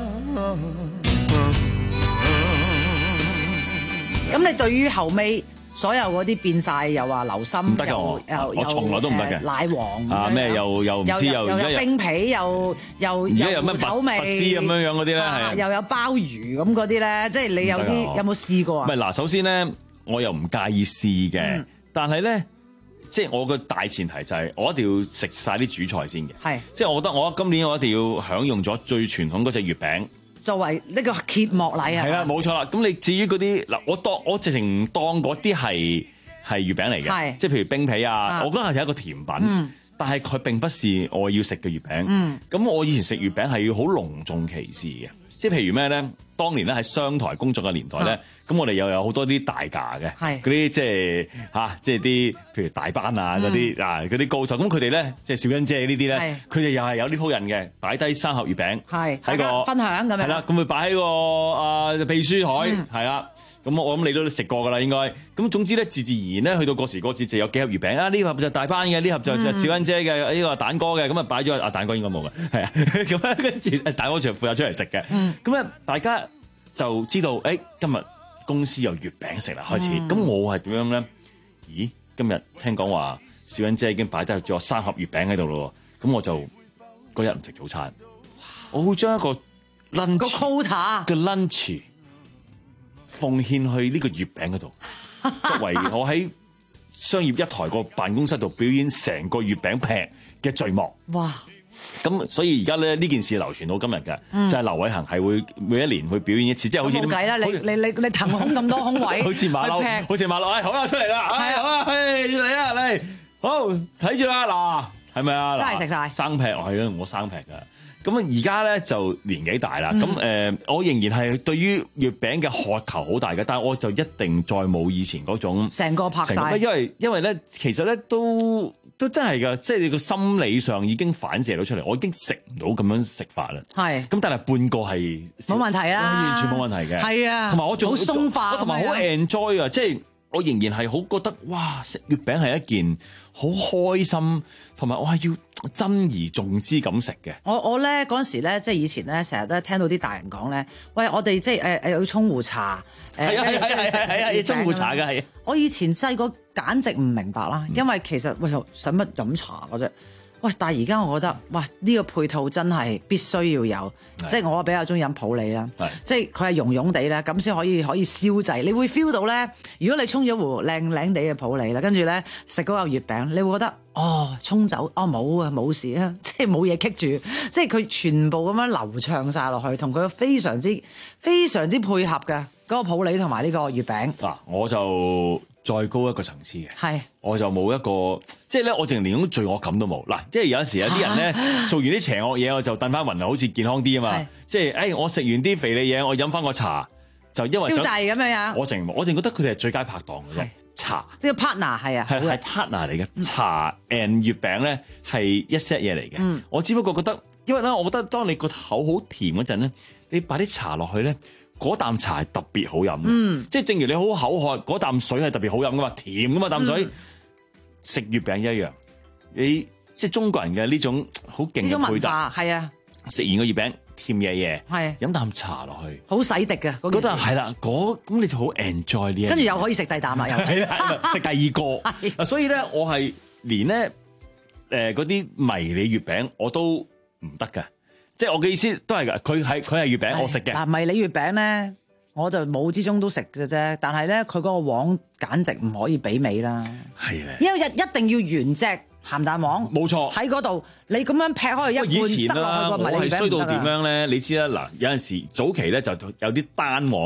咁你對於後尾所有嗰啲變晒，又話流心， 唔得㗎，我我從來都唔得嘅。 奶黃啊咩又又唔知又又有冰皮，又又而家有咩口味拔絲咁樣樣嗰啲咧，係又有鮑魚咁嗰啲咧，即係你有啲有冇試過啊？ 唔係嗱，首先咧我又唔介意試嘅，但係咧即係我個大前提就係我一定要食晒啲主菜先嘅， 係即係我覺得我今年我一定要享用咗最傳統嗰隻月餅。 作為呢個揭幕禮啊， 係啦，冇錯啦。咁你至於嗰啲嗱，我當我直情唔當嗰啲係係月餅嚟嘅，即係譬如冰皮啊，啊我覺得係一個甜品，嗯、但係佢並不是我要食嘅月餅。咁、嗯、我以前食月餅係要好隆重其事嘅，即係譬如咩咧？當年咧喺商台工作嘅年代咧，咁、啊、我哋又有好多啲大架嘅，嗰啲即係嚇，即係啲譬如大班啊嗰啲、嗯、啊嗰啲高手，咁佢哋咧即係小欣姐呢啲咧，佢哋又係有呢鋪人嘅，擺低三盒月餅，喺個分享咁樣， 係啦，咁佢擺喺個啊秘書台，係啦、嗯。咁我諗你都食過㗎啦，應該。咁總之咧，自自然然咧，去到過時過節就有幾盒月餅啊！呢盒就大班嘅，呢盒就就小欣姐嘅，呢、呢個蛋哥嘅，咁啊擺咗啊蛋哥應該冇嘅，係啊。咁啊跟住蛋哥就負責出嚟食嘅。咁啊、嗯、大家就知道，誒、欸、今日公司有月餅食啦，開始。咁、嗯、我係點樣咧？咦，今日聽講話小欣姐已經擺低咗三盒月餅喺度咯，咁我就嗰日唔食早餐，我會將一個 lunch 個 quota 嘅 lunch。奉獻去呢個月餅嗰度，作為我喺商業一台個辦公室度表演成個月餅劈嘅序幕。哇！咁所以而家咧呢件事流傳到今日嘅，嗯、就係劉偉恒係會每一年去表演一次，即係好似冇計啦！ 你你你你騰空咁多空位， 好似馬騮，好似馬騮，哎好啦出嚟啦，係好啊，哎嚟啊嚟，好睇住啦嗱，係咪啊？ 真係食晒生劈係啊，我生劈㗎。咁啊，而家咧就年紀大啦，咁誒、嗯呃，我仍然係對於月餅嘅渴求好大嘅，但係我就一定再冇以前嗰種成個拍晒， 因為因為咧，其實咧都都真係㗎，即係你個心理上已經反射到出嚟，我已經食唔到咁樣食法啦。係，咁但係半個係冇問題啦， 完全冇問題嘅。係啊，同埋我仲好鬆化，同埋好 enjoy 啊，即係。我仍然係好覺得，哇！食月餅係一件好開心，同埋我係要珍而重之咁食嘅。 我我咧嗰陣時咧，即係以前咧，成日都聽到啲大人講咧，喂，我哋即係誒誒要沖壺茶，誒係啊係係係係啊，要沖壺茶嘅係。 我以前細個簡直唔明白啦，因為其實喂使乜飲茶嘅啫？喂，但係而家我覺得，哇！呢、這個配套真係必須要有，即係我比較中意飲普洱啦，即係佢係溶溶地咧，咁先可以可以消滯。你會 feel 到咧，如果你沖咗壺靚靚地嘅普洱啦，跟住咧食嗰個月餅，你會覺得哦，沖走哦冇啊冇事啊，即係冇嘢棘住，即係佢全部咁樣流暢晒落去，同佢非常之非常之配合嘅嗰、那個普洱同埋呢個月餅。 嗱，我就再高一個層次嘅， 係我就冇一個，即係咧，我淨係連嗰種罪惡感都冇。嗱，即係有陣時有啲人咧做完啲邪惡嘢，我就燉翻暈啊，好似健康啲啊嘛。即係，誒、哎，我食完啲肥膩嘢，我飲翻個茶，就因為消滯咁樣樣。 我淨我淨覺得佢哋係最佳拍檔嘅啫。茶即係 partner 係啊， 係係 partner 嚟嘅。嗯、茶 and 月餅咧係一 set 嘢嚟嘅。嗯、我只不過覺得，因為咧，我覺得當你個口好甜嗰陣咧，你擺啲茶落去咧。嗰啖茶係特別好飲嘅，嗯、即係正如你好口渴，嗰啖水係特別好飲噶嘛，甜噶嘛啖水，食、嗯、月餅一樣，你即係中國人嘅呢種好勁嘅配搭， 係啊， 食完個月餅甜嘢嘢， 係飲啖茶落去， 好洗滌嘅嗰陣係啦，嗰咁你就好 enjoy 呢， 跟住又可以食第啖啦，又係啦，食第二個，的所以咧我係連咧誒嗰啲迷你月餅我都唔得㗎。即係我嘅意思都係㗎，佢係佢係月餅，我食嘅。 嗱，迷你月餅咧，我就冇之中都食嘅啫。但係咧，佢嗰個黃簡直唔可以媲美啦。係咧，因為一一定要原隻鹹蛋黃。冇錯。喺嗰度，你咁樣劈開一半塞落去個迷你月餅唔得㗎。我係衰到點樣咧？你知啦，嗱，有陣時早期咧就有啲單黃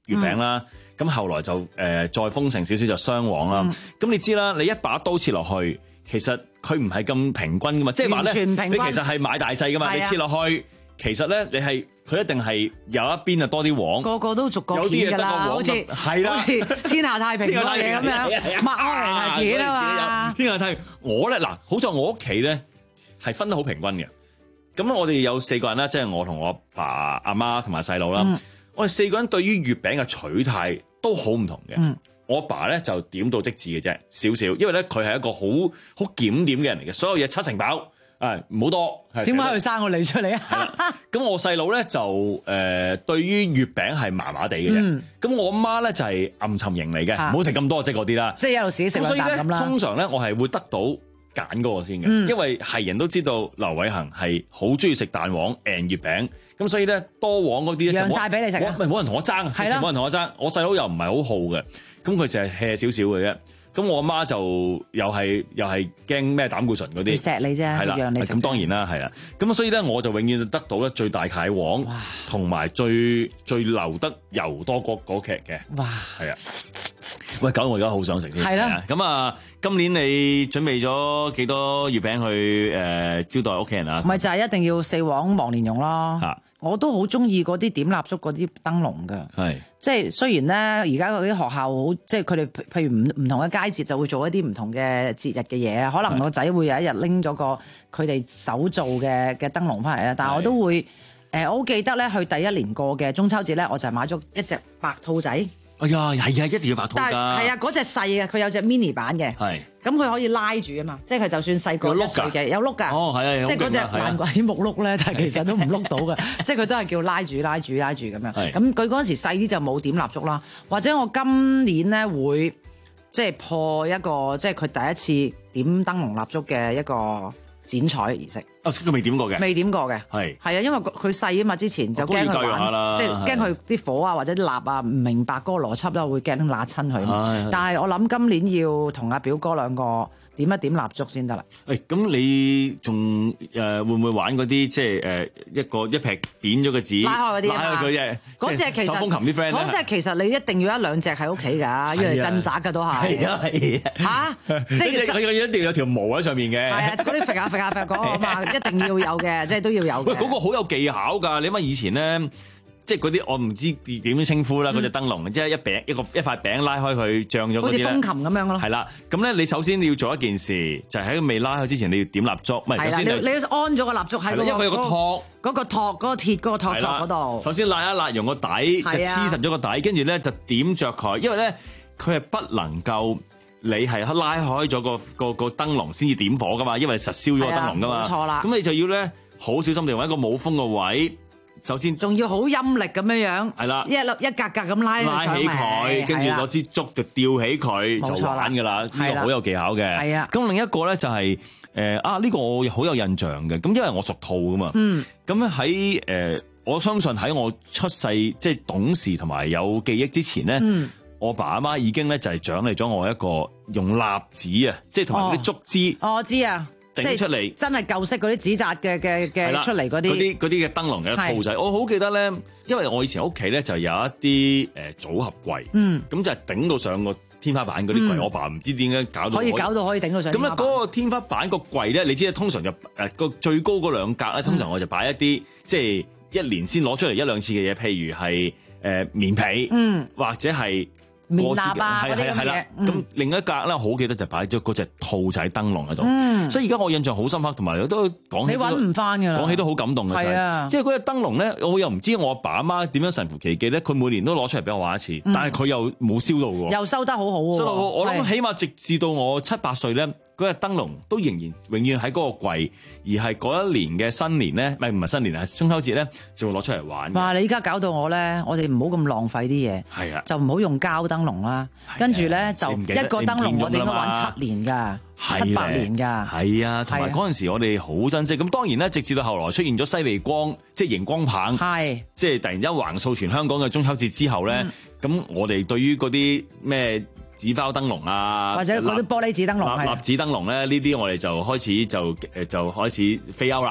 月餅啦。咁、嗯、後來就誒、呃、再豐盛少少就雙黃啦。咁、嗯、你知啦，你一把刀切落去，其實佢唔係咁平均噶嘛，即係話咧，你其實係買大細噶嘛，你切落去。其實咧，你係佢一定係有一邊啊多啲黃， 個個都逐個片㗎啦，好似係啦， 好似天下太平嗰嘢咁樣，擘開嚟係片啊嘛。 天下太平，我咧嗱，好在我屋企咧係分得好平均嘅。咁我哋有四個人啦，即係我同我爸、阿媽同埋細佬啦。我哋四個人對於月餅嘅取態都好唔同嘅。嗯、我阿爸咧就點到即止嘅啫，少少，因為咧佢係一個好好檢點嘅人嚟嘅，所有嘢七成飽。誒唔好多， 點解佢生個你出嚟啊？ 咁我細佬咧就誒、呃、對於月餅係麻麻地嘅啫。咁、嗯、我阿媽咧就係、是、暗沉型嚟嘅，唔好食咁多即係嗰啲啦。 即係一路自己食兩啖咁啦。 通常咧我係會得到揀嗰個先嘅，嗯、因為係人都知道劉偉恒係好中意食蛋黃 and 月餅，咁所以咧多黃嗰啲咧讓曬俾你食， 唔係冇人同我爭，直情冇人同我爭。我細佬又唔係好好嘅，咁佢就係 hea 少少嘅啫。咁我阿媽就又係又係驚咩膽固醇嗰啲， 錫你啫，係啦，讓你食。 咁當然啦，係啦。咁所以咧，我就永遠得到咧最大蟹黃，同埋最最流得油多嗰嗰劇嘅。哇！係啊，喂，搞到我而家好想食添。係啦。咁啊，今年你準備咗幾多月餅去誒、呃、招待屋企人啊？ 咪就係一定要四黃黃蓮蓉咯。嚇！我都好中意嗰啲點蠟燭嗰啲燈籠㗎。係。即係雖然咧，而家嗰啲學校好，即係佢哋譬如唔唔同嘅佳節就會做一啲唔同嘅節日嘅嘢啊。可能我仔會有一日拎咗個佢哋手做嘅嘅燈籠翻嚟啦。但係我都會誒、呃，我好記得咧，去第一年過嘅中秋節咧，我就買咗一隻白兔仔。 哎呀，係啊，一定要白兔㗎。 係啊，嗰隻細嘅，佢有隻 mini 版嘅。係。咁佢可以拉住啊嘛，即係佢就算細個一歲嘅有碌㗎。哦，係啊，即係嗰隻爛鬼木碌咧，但係其實都唔碌到嘅，即係佢都係叫拉住、拉住、拉住咁樣。咁佢嗰陣時細啲就冇點蠟燭啦，或者我今年咧會即係破一個即係佢第一次點燈籠蠟燭嘅一個剪彩儀式。 啊，佢未點過嘅， 未點過嘅，係係啊，因為佢細啊嘛，之前就驚佢玩，即係驚佢啲火啊或者啲蠟啊唔明白嗰個邏輯啦，會驚辣親佢。但係我諗今年要同阿表哥兩個點一點蠟燭先得啦。 誒，咁你仲誒會唔會玩嗰啲即係誒一個一劈扁咗個紙拉開嗰啲啊？ 拉開佢啫， 嗰隻其實手風琴啲 friend 嗰隻其實你一定要一兩隻喺屋企㗎，因為鎮宅㗎都係。係啊係啊嚇，即係佢一定要有條毛喺上面嘅。 係啊，嗰啲揈下揈下揈嗰個嘛。一定要有嘅，即係都要有嘅。 喂，嗰個好有技巧㗎！你諗下以前咧，即係嗰啲我唔知點樣稱呼啦，嗰隻燈籠，即係一餅一個一塊餅拉開佢漲咗嗰啲咧。 好似風琴咁樣咯。 係啦，咁咧你首先你要做一件事，就係喺未拉開之前你要點蠟燭。 係啦，你你要安咗個蠟燭喺嗰個。 因為有個托， 嗰個托嗰個鐵嗰個托托嗰度。 首先拉一拉，用個底就黐實咗個底，跟住咧就點着佢，因為咧佢係不能夠。你係拉開咗個個個燈籠先至點火噶嘛，因為實燒咗個燈籠噶嘛。冇錯啦。咁你就要咧好小心地揾一個冇風嘅位，首先仲要好陰力咁樣樣。 係啦， 一粒一格格咁拉拉起佢，跟住攞支竹就吊起佢就玩噶啦。呢個好有技巧嘅。係啊。咁另一個咧就係誒啊呢個我好有印象嘅。咁因為我屬兔噶嘛。嗯。咁咧喺誒我相信喺我出世即係懂事同埋有記憶之前咧。嗯。我爸阿媽已經咧就係獎勵咗我一個用蠟紙啊，即係同埋啲竹枝。 哦，我知啊， 整出嚟真係舊式嗰啲紙紮嘅嘅嘅出嚟嗰啲。 嗰啲嗰啲嘅燈籠嘅兔仔，我好記得咧，因為我以前屋企咧就有一啲誒組合櫃，嗯，咁就係頂到上個天花板嗰啲櫃。我爸唔知點解搞到可以搞到可以頂到上。 咁咧嗰個天花板個櫃咧，你知通常就誒個最高嗰兩格咧，通常我就擺一啲即係一年先攞出嚟一兩次嘅嘢，譬如係誒棉被，嗯，或者係。 棉蠟啊嗰啲咁嘅， 咁另一格咧，好記得就擺咗嗰隻兔仔燈籠喺度，嗯、所以而家我印象好深刻，同埋都講起， 你揾唔翻㗎啦， 講起都好感動嘅，係啊，因為嗰隻燈籠咧，我又唔知我阿爸阿媽點樣神乎其技咧，佢每年都攞出嚟俾我玩一次，嗯、但係佢又冇燒到喎， 又收得好好喎， 收得好，我諗起碼直至到我七八歲咧。嗰隻燈籠都仍然永遠喺嗰個櫃，而係嗰一年嘅新年咧，唔係唔係新年啊，係中秋節咧就會攞出嚟玩。 哇！你依家搞到我咧，我哋唔好咁浪費啲嘢，係啊，就唔好用膠燈籠啦。跟住咧就一個燈籠，我哋應該玩七年㗎，七八年㗎。係啊，同埋嗰陣時我哋好珍惜。咁當然咧，直至到後來出現咗犀利光，即係熒光棒，係即係突然間橫掃全香港嘅中秋節之後咧，咁、嗯、我哋對於嗰啲咩紙包燈籠啊，或者嗰啲玻璃紙燈籠， 蠟紙燈籠咧，呢啲我哋就開始就誒就開始飛歐啦。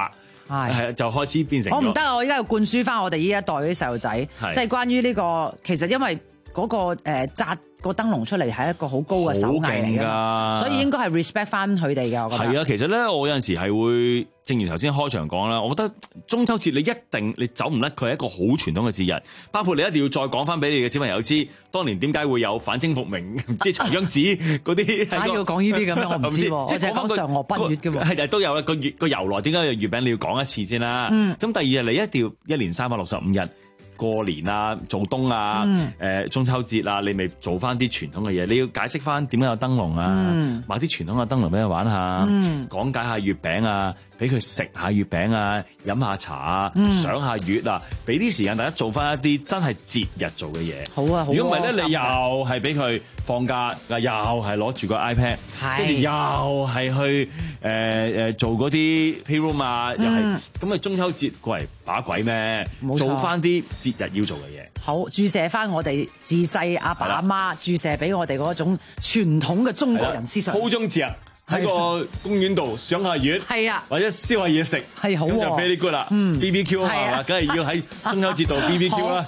係就開始變成我唔得啊！我依家要灌輸翻我哋呢一代嗰啲細路仔，即係關於呢個其實因為嗰個誒紮個燈籠出嚟係一個好高嘅手藝嚟㗎，所以應該係 respect 翻佢哋嘅。我覺得係啊，其實咧我有陣時係會，正如頭先開場講啦，我覺得中秋節你一定你走唔甩，佢係一個好傳統嘅節日，包括你一定要再講翻俾你嘅小朋友知，當年點解會有反清復明，即係長江子嗰啲。嚇要講呢啲咁樣，我唔知喎，我淨係講嫦娥奔月嘅喎。係都有啦，個月個由來點解有月餅你要講一次先啦。咁、嗯、第二日你一定要一年三百六十五日。過年啊，做冬啊，誒、嗯呃、中秋節啊，你咪做翻啲傳統嘅嘢。你要解釋翻點解有燈籠啊，嗯、買啲傳統嘅燈籠俾佢玩下，嗯、講解下月餅啊，俾佢食下月餅啊，飲下茶啊，嗯、賞下月啊，俾啲時間大家做翻一啲真係節日做嘅嘢。好啊，好啊。如果唔係咧，你又係俾佢放假，嗱又係攞住個 iPad， 跟住又係去誒誒、呃、做嗰啲 playroom 啊，又係咁啊！中秋節過嚟把鬼咩？做翻啲節日要做嘅嘢，好注射翻我哋自細阿爸阿媽注射俾我哋嗰種傳統嘅中國人思想。鋪張節喺個公園度賞下月，係啊，或者燒下嘢食，係好咁就 very good 啦。嗯 ，B B Q 係嘛，梗係要喺中秋節度 B B Q 啦。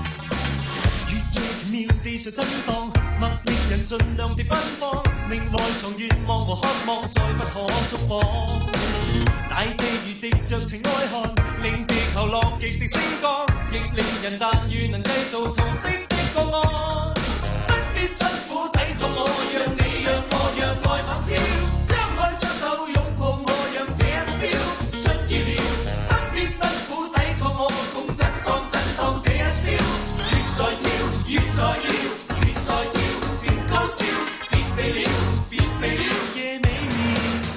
月夜妙地在震盪，默令人盡量地奔放，令內藏願望和渴望再不可觸摸。大地如滴着情愛寒，令地球樂極的星光，亦令人但願能製造桃色的個案。不必辛苦抵抗我，讓你讓我讓愛馬燒，張開雙手擁抱我，讓這一宵出意料。不必辛苦抵抗我，共震盪震盪這一宵。月在跳，月在跳，月在跳，情高燒，別避了，別避了，夜美妙。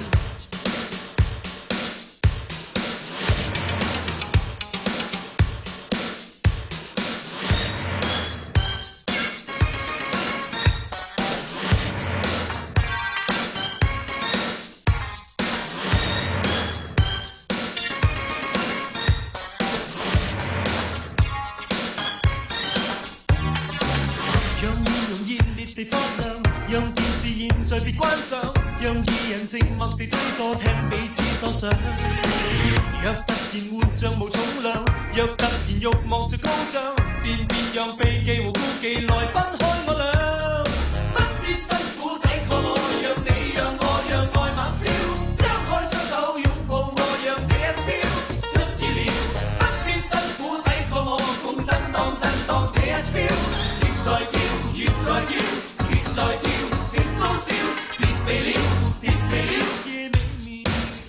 別關上，讓二人靜默地對坐，聽彼此所想。若突然活像無重量，若突然慾望就高漲，便別讓避忌和顧忌來分開我倆。不必辛苦抵抗我，讓你讓我讓愛猛燒，張開雙手擁抱我，讓這一宵出意料。不必辛苦抵抗我，共震盪震盪這一宵。月在跳，月在跳，月在跳，情高燒。別避了，別避了，夜美妙。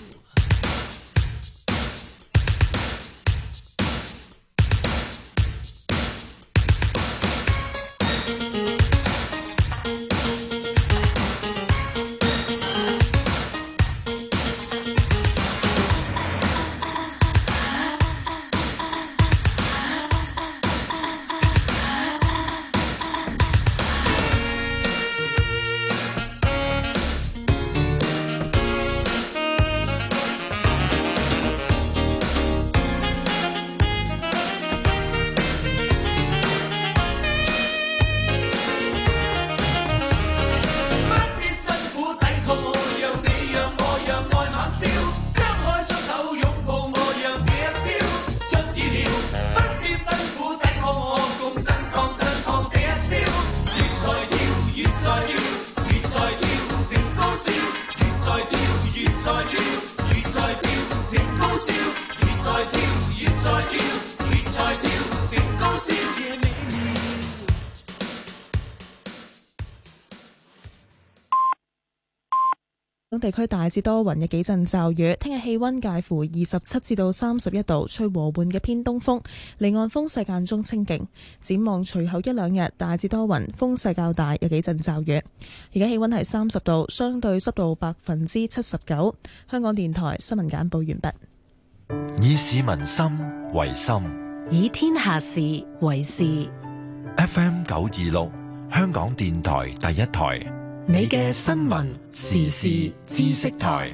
地區大致多雲嘅幾陣驟雨，聽日氣溫介乎二十七至到三十一度，吹和緩嘅偏東風，離岸風勢間中清勁。展望隨後一兩日大致多雲，風勢較大，有幾陣驟雨。而家氣溫係三十度，相對濕度百分之七十九。香港電台新聞簡報完畢。 以市民心為心， 以天下事為事。 F M 九二六，香港電台第一台。 你嘅新聞時事知識台，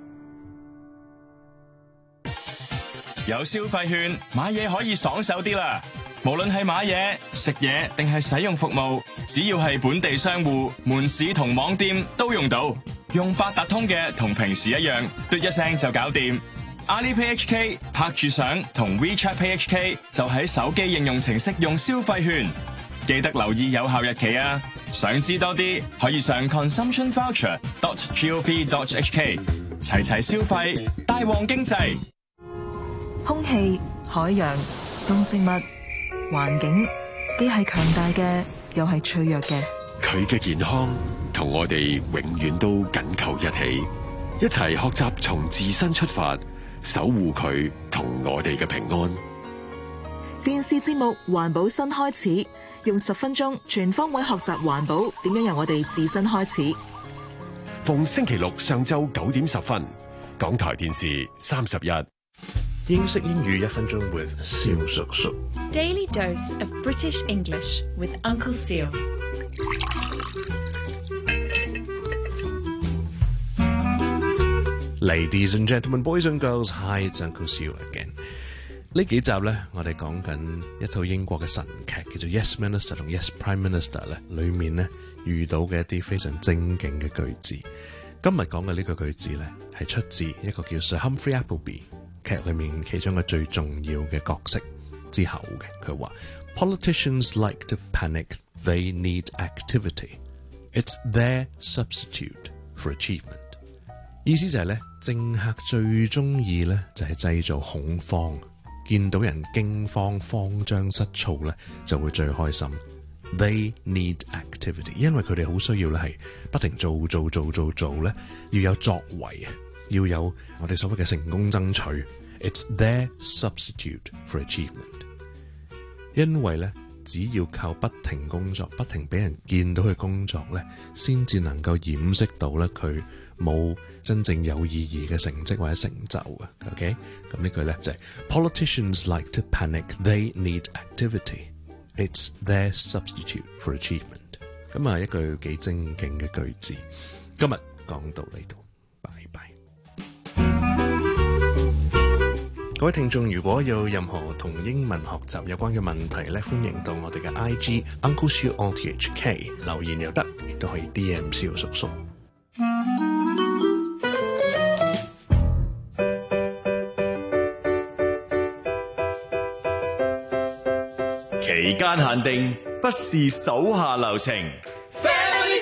有消費券買嘢可以爽手啲啦！無論係買嘢、食嘢定係使用服務，只要係本地商戶、門市同網店都用到。用八達通嘅同平時一樣，嘟一聲就搞掂。 Alipay H K 拍住相同 WeChat Pay H K 就喺手機應用程式用消費券，記得留意有效日期啊！想知多啲，可以上 consumption voucher dot gov dot h k 齊齊消費，大旺經濟。 空氣、海洋、動植物、環境，既係強大嘅，又係脆弱嘅。 佢嘅健康同我哋永遠都緊扣一起，一齊學習從自身出發，守護佢同我哋嘅平安。 電視節目《環保新開始》，用十分鐘全方位學習環保，點樣由我哋自身開始。 逢星期六上晝九點十分，港台電視三十一。 英式英語一分鐘 with 蕭叔叔。 Daily dose of British English with Uncle Seal。 Ladies and gentlemen, boys and girls, hi, it's Uncle Seal again。呢幾集咧，我哋講緊一套英國嘅神劇，叫做 Yes Minister 同 Yes Prime Minister 咧，裏面咧遇到嘅一啲非常精警嘅句子。今日講嘅呢個句子咧，係出自一個叫 Sir Humphrey Appleby 劇裏面其中一個最重要嘅角色之後嘅。佢話 Politicians like to panic, they need activity. It's their substitute for achievement。意思就係咧，政客最中意咧就係製造恐慌，見到人驚慌、慌張失措咧，就會最開心。They need activity， 因為佢哋好需要咧係不停做做做做做咧，要有作為啊，要有我哋所謂嘅成功爭取。It's their substitute for achievement。因為咧，只要靠不停工作，不停俾人見到佢工作咧，先至能夠掩飾到咧佢冇真正有意義嘅成績或者成就嘅。OK， 咁呢句咧就係 Politicians like to panic, they need activity. It's their substitute for achievement。咁啊，一句幾精警嘅句子。今日講到呢度，拜拜。各位聽眾，如果有任何同英文學習有關嘅問題咧，歡迎到我哋嘅 I G Uncle Seal R T H K 留言又得，亦都可以 D M 蕭叔叔。 期間限定，不是手下留情。 Family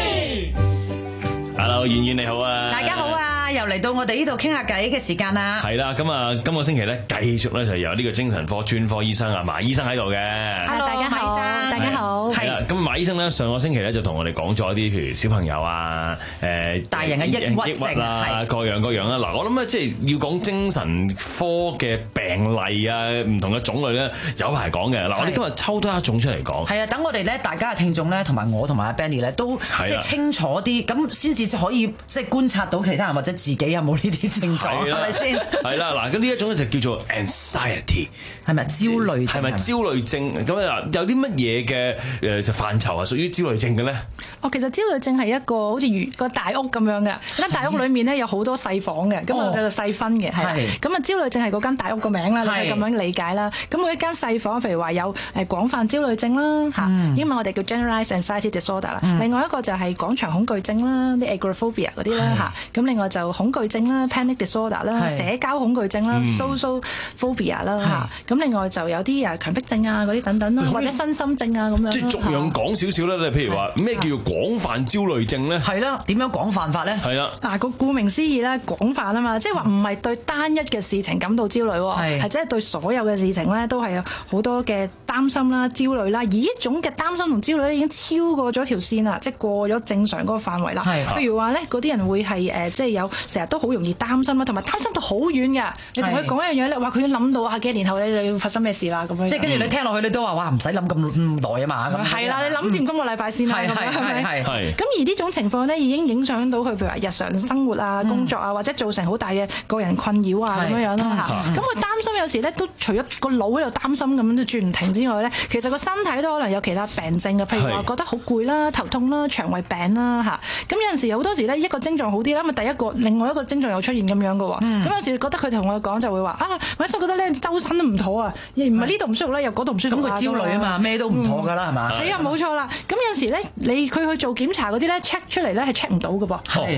Day。Hello， 婉婉你好啊！ 大家好啊！又嚟到我哋呢度傾下偈嘅時間啦。 係啦，咁啊，今個星期咧繼續咧就有呢個精神科專科醫生啊馬醫生喺度嘅。 Hello， 大家好，大家好。 係啦，咁馬醫生咧上個星期咧就同我哋講咗一啲譬如小朋友啊，誒大人嘅抑鬱症啊，各樣各樣啦。嗱，我諗咧即係要講精神科嘅病例啊，唔同嘅種類咧有排講嘅。嗱，我哋今日抽多一種出嚟講。 係啊，等我哋咧大家嘅聽眾咧同埋我同埋阿 Benny 咧都即係清楚啲，咁先至可以即係觀察到其他人或者自己有冇呢啲症狀，係咪先？ 係啦，嗱，咁呢一種咧就叫做 anxiety， 係咪焦慮症？ 係咪焦慮症？咁啊，有啲乜嘢嘅誒就範疇係屬於焦慮症嘅咧？ 哦，其實焦慮症係一個好似如個大屋咁樣嘅，間大屋裡面咧有好多細房嘅，咁我就細分嘅，係。咁啊，焦慮症係嗰間大屋個名啦，你可以咁樣理解啦。咁每一間細房，譬如話有誒廣泛焦慮症啦，嚇，英文我哋叫 generalized anxiety disorder 啦。另外一個就係廣場恐懼症啦，啲 agoraphobia 嗰啲啦，嚇。咁另外就恐懼症啦 ，panic disorder 啦，社交恐懼症啦 ，social phobia 啦，嚇。咁另外就有啲誒強迫症啊嗰啲等等啦，或者身心症啊咁樣。 即係逐樣講少少啦，你譬如話咩叫做廣泛焦慮症咧？ 係啦，點樣廣泛法咧？ 係啦， 嗱個顧名思義咧，廣泛啊嘛，即係話唔係對單一嘅事情感到焦慮喎，係即係對所有嘅事情咧都係有好多嘅擔心啦、焦慮啦，而呢種嘅擔心同焦慮咧已經超過咗條線啦，即係過咗正常嗰個範圍啦。譬如話咧，嗰啲人會係誒即係有成日都好容易擔心啦，同埋擔心到好遠㗎。你同佢講一樣嘢咧，話佢要諗到啊幾年後咧就要發生咩事啦咁樣。 即係跟住你聽落去，你都話哇唔使諗咁耐啊嘛。 係啦，你諗掂今個禮拜先啦，咁樣係咪？ 係。 咁而呢種情況咧已經影響到佢譬如話日常生活啊、工作啊，或者造成好大嘅個人困擾啊咁樣樣啦嚇。咁佢擔心有時咧都除咗個腦喺度擔心咁樣都轉唔停之外咧，其實個身體都可能有其他病症嘅，譬如話覺得好攰啦、頭痛啦、腸胃病啦嚇。咁有陣時好多時咧一個症狀好啲啦，咁啊第一個另外一個症狀又出現咁樣嘅喎。咁有時覺得佢同我講就會話啊，我一覺得咧周身都唔妥啊，唔係呢度唔舒服咧，又嗰度唔舒服。 咁佢焦慮啊嘛，咩都唔妥㗎啦，係嘛？ 係啊，冇錯啦。咁有時咧，你佢去做檢查嗰啲咧 check 出嚟咧係 check 唔到嘅噃。係。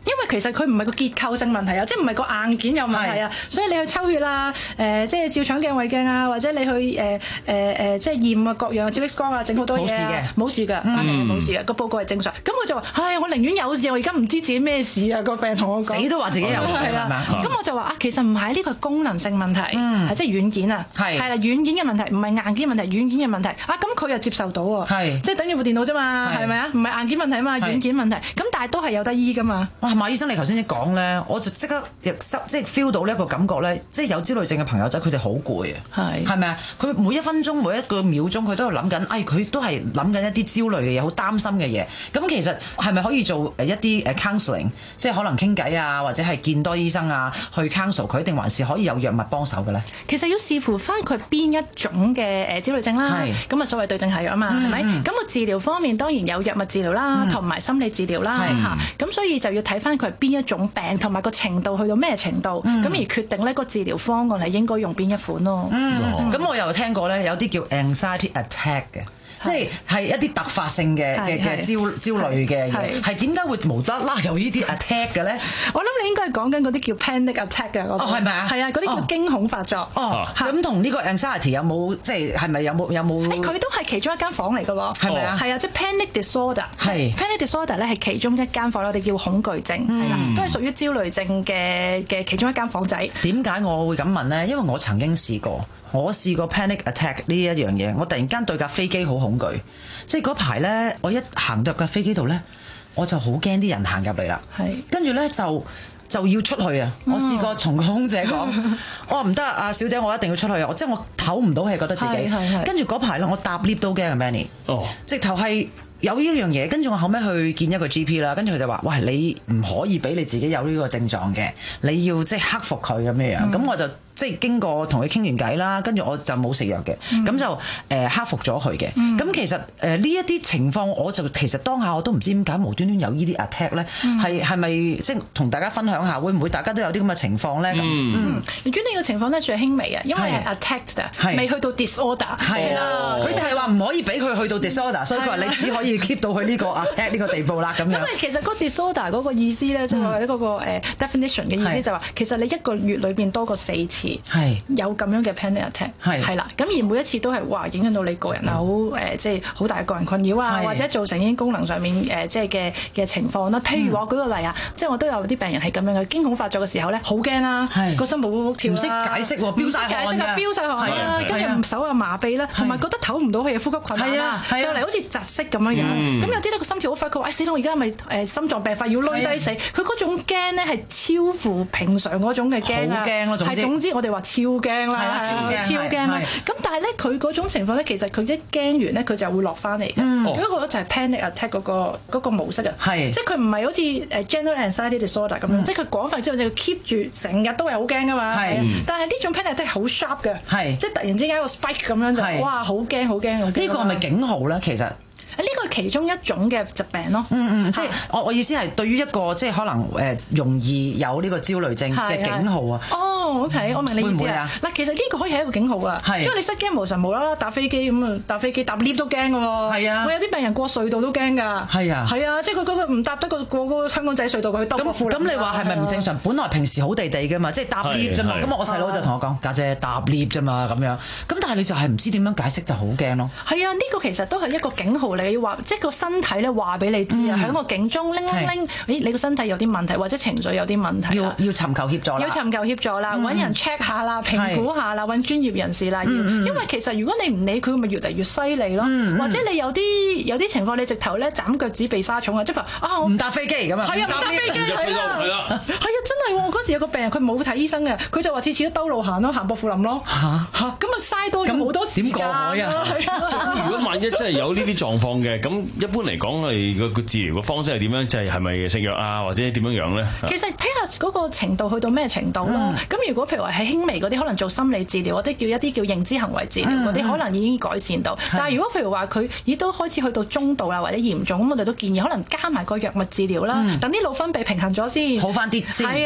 因為其實佢唔係個結構性問題啊，即係唔係個硬件有問題啊，所以你去抽血啦，誒、呃、即係照腸鏡、胃鏡啊，或者你去誒誒誒即係驗啊各樣照 X 光啊，整好多嘢冇事嘅，冇事㗎，翻嚟冇事嘅，個報告係正常。咁佢就話：唉，我寧願有事，我而家唔知自己咩事啊！個病同我講， 死都話自己有事係嘛？ 咁我就話啊，其實唔係呢個功能性問題，係即係軟件啊，係係啦，軟件嘅問題，唔係硬件問題，軟件嘅問題啊。咁佢又接受到喎，即係等於部電腦啫嘛，係咪啊？唔係硬件問題啊嘛，軟件問題。咁但係都係有得醫㗎嘛。 哇，馬醫生，你頭先一講咧，我就即刻即係 feel 到呢一個感覺咧，即係有焦慮症嘅朋友仔，佢哋好攰啊，係係咪啊？佢每一分鐘每一個秒鐘，佢都喺度諗緊，哎，佢都係諗緊一啲焦慮嘅嘢，好擔心嘅嘢。咁其實係咪可以做誒一啲誒 counselling， 即係可能傾偈啊，或者係見多醫生啊，去 counsel 佢，定還是可以有藥物幫手嘅咧？ 其實要視乎翻佢邊一種嘅誒焦慮症啦。咁啊，所謂對症下藥啊嘛，係咪？咁個治療方面當然有藥物治療啦，同埋心理治療啦嚇。咁所以就要睇翻佢係邊一種病，同埋個程度去到咩程度，咁而決定呢個治療方案係應該用邊一款咯。 咁我又聽過咧，有啲叫 anxiety attack 嘅。即係係一啲突發性嘅嘅嘅焦焦慮嘅嘢，係點解會無啦啦有呢啲 attack 嘅咧？ 我諗你應該係講緊嗰啲叫 panic attack 嘅， 哦係咪啊？ 係啊，嗰啲叫驚恐發作。 哦，咁同呢個 anxiety 有冇即係係咪有冇有冇？ 誒，佢都係其中一間房嚟嘅喎， 係咪啊？ 係啊，即係 panic disorder。係 panic disorder 咧係其中一間房，我哋叫恐懼症，係啦，都係屬於焦慮症嘅嘅其中一間房仔。 點解我會咁問咧？因為我曾經試過。我試過 panic attack 呢一樣嘢，我突然間對架飛機好恐懼，即係嗰排咧，我一行到入架飛機度咧，我就好驚啲人行入嚟啦。係，跟住咧就就要出去啊！我試過同個空姐講，我話唔得啊，小姐，我一定要出去啊！即係我唞唔到氣，覺得自己。跟住嗰排咧，我搭 lift 都驚啊 Manny。哦，直頭係有呢一樣嘢，跟住我後尾去見一個 G P 啦，跟住佢就話：喂，你唔可以俾你自己有呢個症狀嘅，你要即係克服佢咁樣樣。咁、嗯、我就。即係經過同佢傾完偈啦，跟住我就冇食藥嘅，咁、嗯、就誒、呃、克服咗佢嘅。咁、嗯、其實誒呢一啲情況，我就其實當下我都唔知點解無端端有呢啲 attack 咧，係係咪即係同大家分享下，會唔會大家都有啲咁嘅情況咧？咁嗯，如果你個情況咧最輕微啊，因為係 attacked 啊，未去到 disorder。係啦， 佢就係話唔可以俾佢去到 disorder，所以佢話你只可以 keep 到佢呢個 attack 呢個地步啦咁樣。 因為其實嗰 disorder 嗰個意思咧，即係話嗰個誒 definition 嘅意思就係話，其實你一個月裏邊多過四次。係。有咁樣嘅 panic attack 係係啦，咁而每一次都係哇影響到你個人啊，好誒即係好大個人困擾啊，或者造成已經功能上面誒即係嘅嘅情況啦。譬如我舉個例啊，即係我都有啲病人係咁樣嘅，驚恐發作嘅時候咧，好驚啦，個心噗噗噗跳啦，唔識解釋喎，飆曬汗㗎，飆曬汗啦，跟住手又麻痹啦，同埋覺得唞唔到氣，呼吸困難啦，就嚟好似窒息咁樣樣。咁有啲咧個心跳好快，佢話：哎死啦！我而家係咪誒心臟病發要攣低死？佢嗰種驚咧係超乎平常嗰種嘅驚啊，好驚咯，係總之我哋話超驚。係啦，超驚啦！咁但係咧，佢嗰種情況咧，其實佢一驚完咧，佢就會落翻嚟嘅。嗰個就係 panic attack 嗰個嗰個模式啊。係，即係佢唔係好似誒 general anxiety disorder 咁樣，即係佢廣泛之後就 keep 住成日都係好驚噶嘛。係，但係呢種 panic attack 好 sharp 嘅，係，即係突然之間一個 spike 咁樣就哇好驚好驚！呢個係咪警號咧？其實？ 呢個係其中一種嘅疾病咯。 嗯嗯，即係我我意思係對於一個即係可能誒容易有呢個焦慮症嘅警號啊。 哦 ，OK，我明你意思啊。嗱，其實呢個可以係一個警號啊，因為你失驚無神無啦啦搭飛機咁啊，搭飛機搭 lift 都驚㗎喎。係啊，我有啲病人過隧道都驚㗎。係啊，係啊，即係佢嗰個唔搭得個過嗰個香港仔隧道佢兜個褲。 咁咁你話係咪唔正常？本來平時好地地㗎嘛，即係搭 lift 啫嘛。咁我細佬就同我講：家姐搭 lift 啫嘛咁樣。咁但係你就係唔知點樣解釋就好驚咯。 係啊，呢個其實都係一個警號嚟，要話即係個身體咧話俾你知啊，喺個警鐘鈴鈴鈴，咦你個身體有啲問題或者情緒有啲問題， 要要尋求協助啦， 要尋求協助啦，揾人 check 下啦，評估下啦，揾專業人士啦，要，因為其實如果你唔理佢，咪越嚟越犀利咯，或者你有啲有啲情況，你直頭咧斬腳趾避沙蟲啊，即係話啊我唔搭飛機咁啊， 係啊唔搭飛機係啊，係啊真係喎，嗰時有個病人佢冇睇醫生嘅，佢就話次次都兜路行咯，行薄扶林咯，嚇嚇咁啊嘥多咗好多時間。點過海啊？ 如果萬一真係有呢啲狀況嘅，咁一般嚟講，係個個治療嘅方式係點樣？就係係咪食藥啊，或者點樣樣咧？ 其實睇下嗰個程度去到咩程度咯。咁、嗯、如果譬如話係輕微嗰啲，可能做心理治療，或者叫一啲叫認知行為治療嗰啲，嗯、可能已經改善到。但係如果譬如話佢已都開始去到中度啦，或者嚴重，咁我哋都建議可能加埋個藥物治療啦，等啲腦分泌平衡咗先， 好翻啲先。 係啦，咁你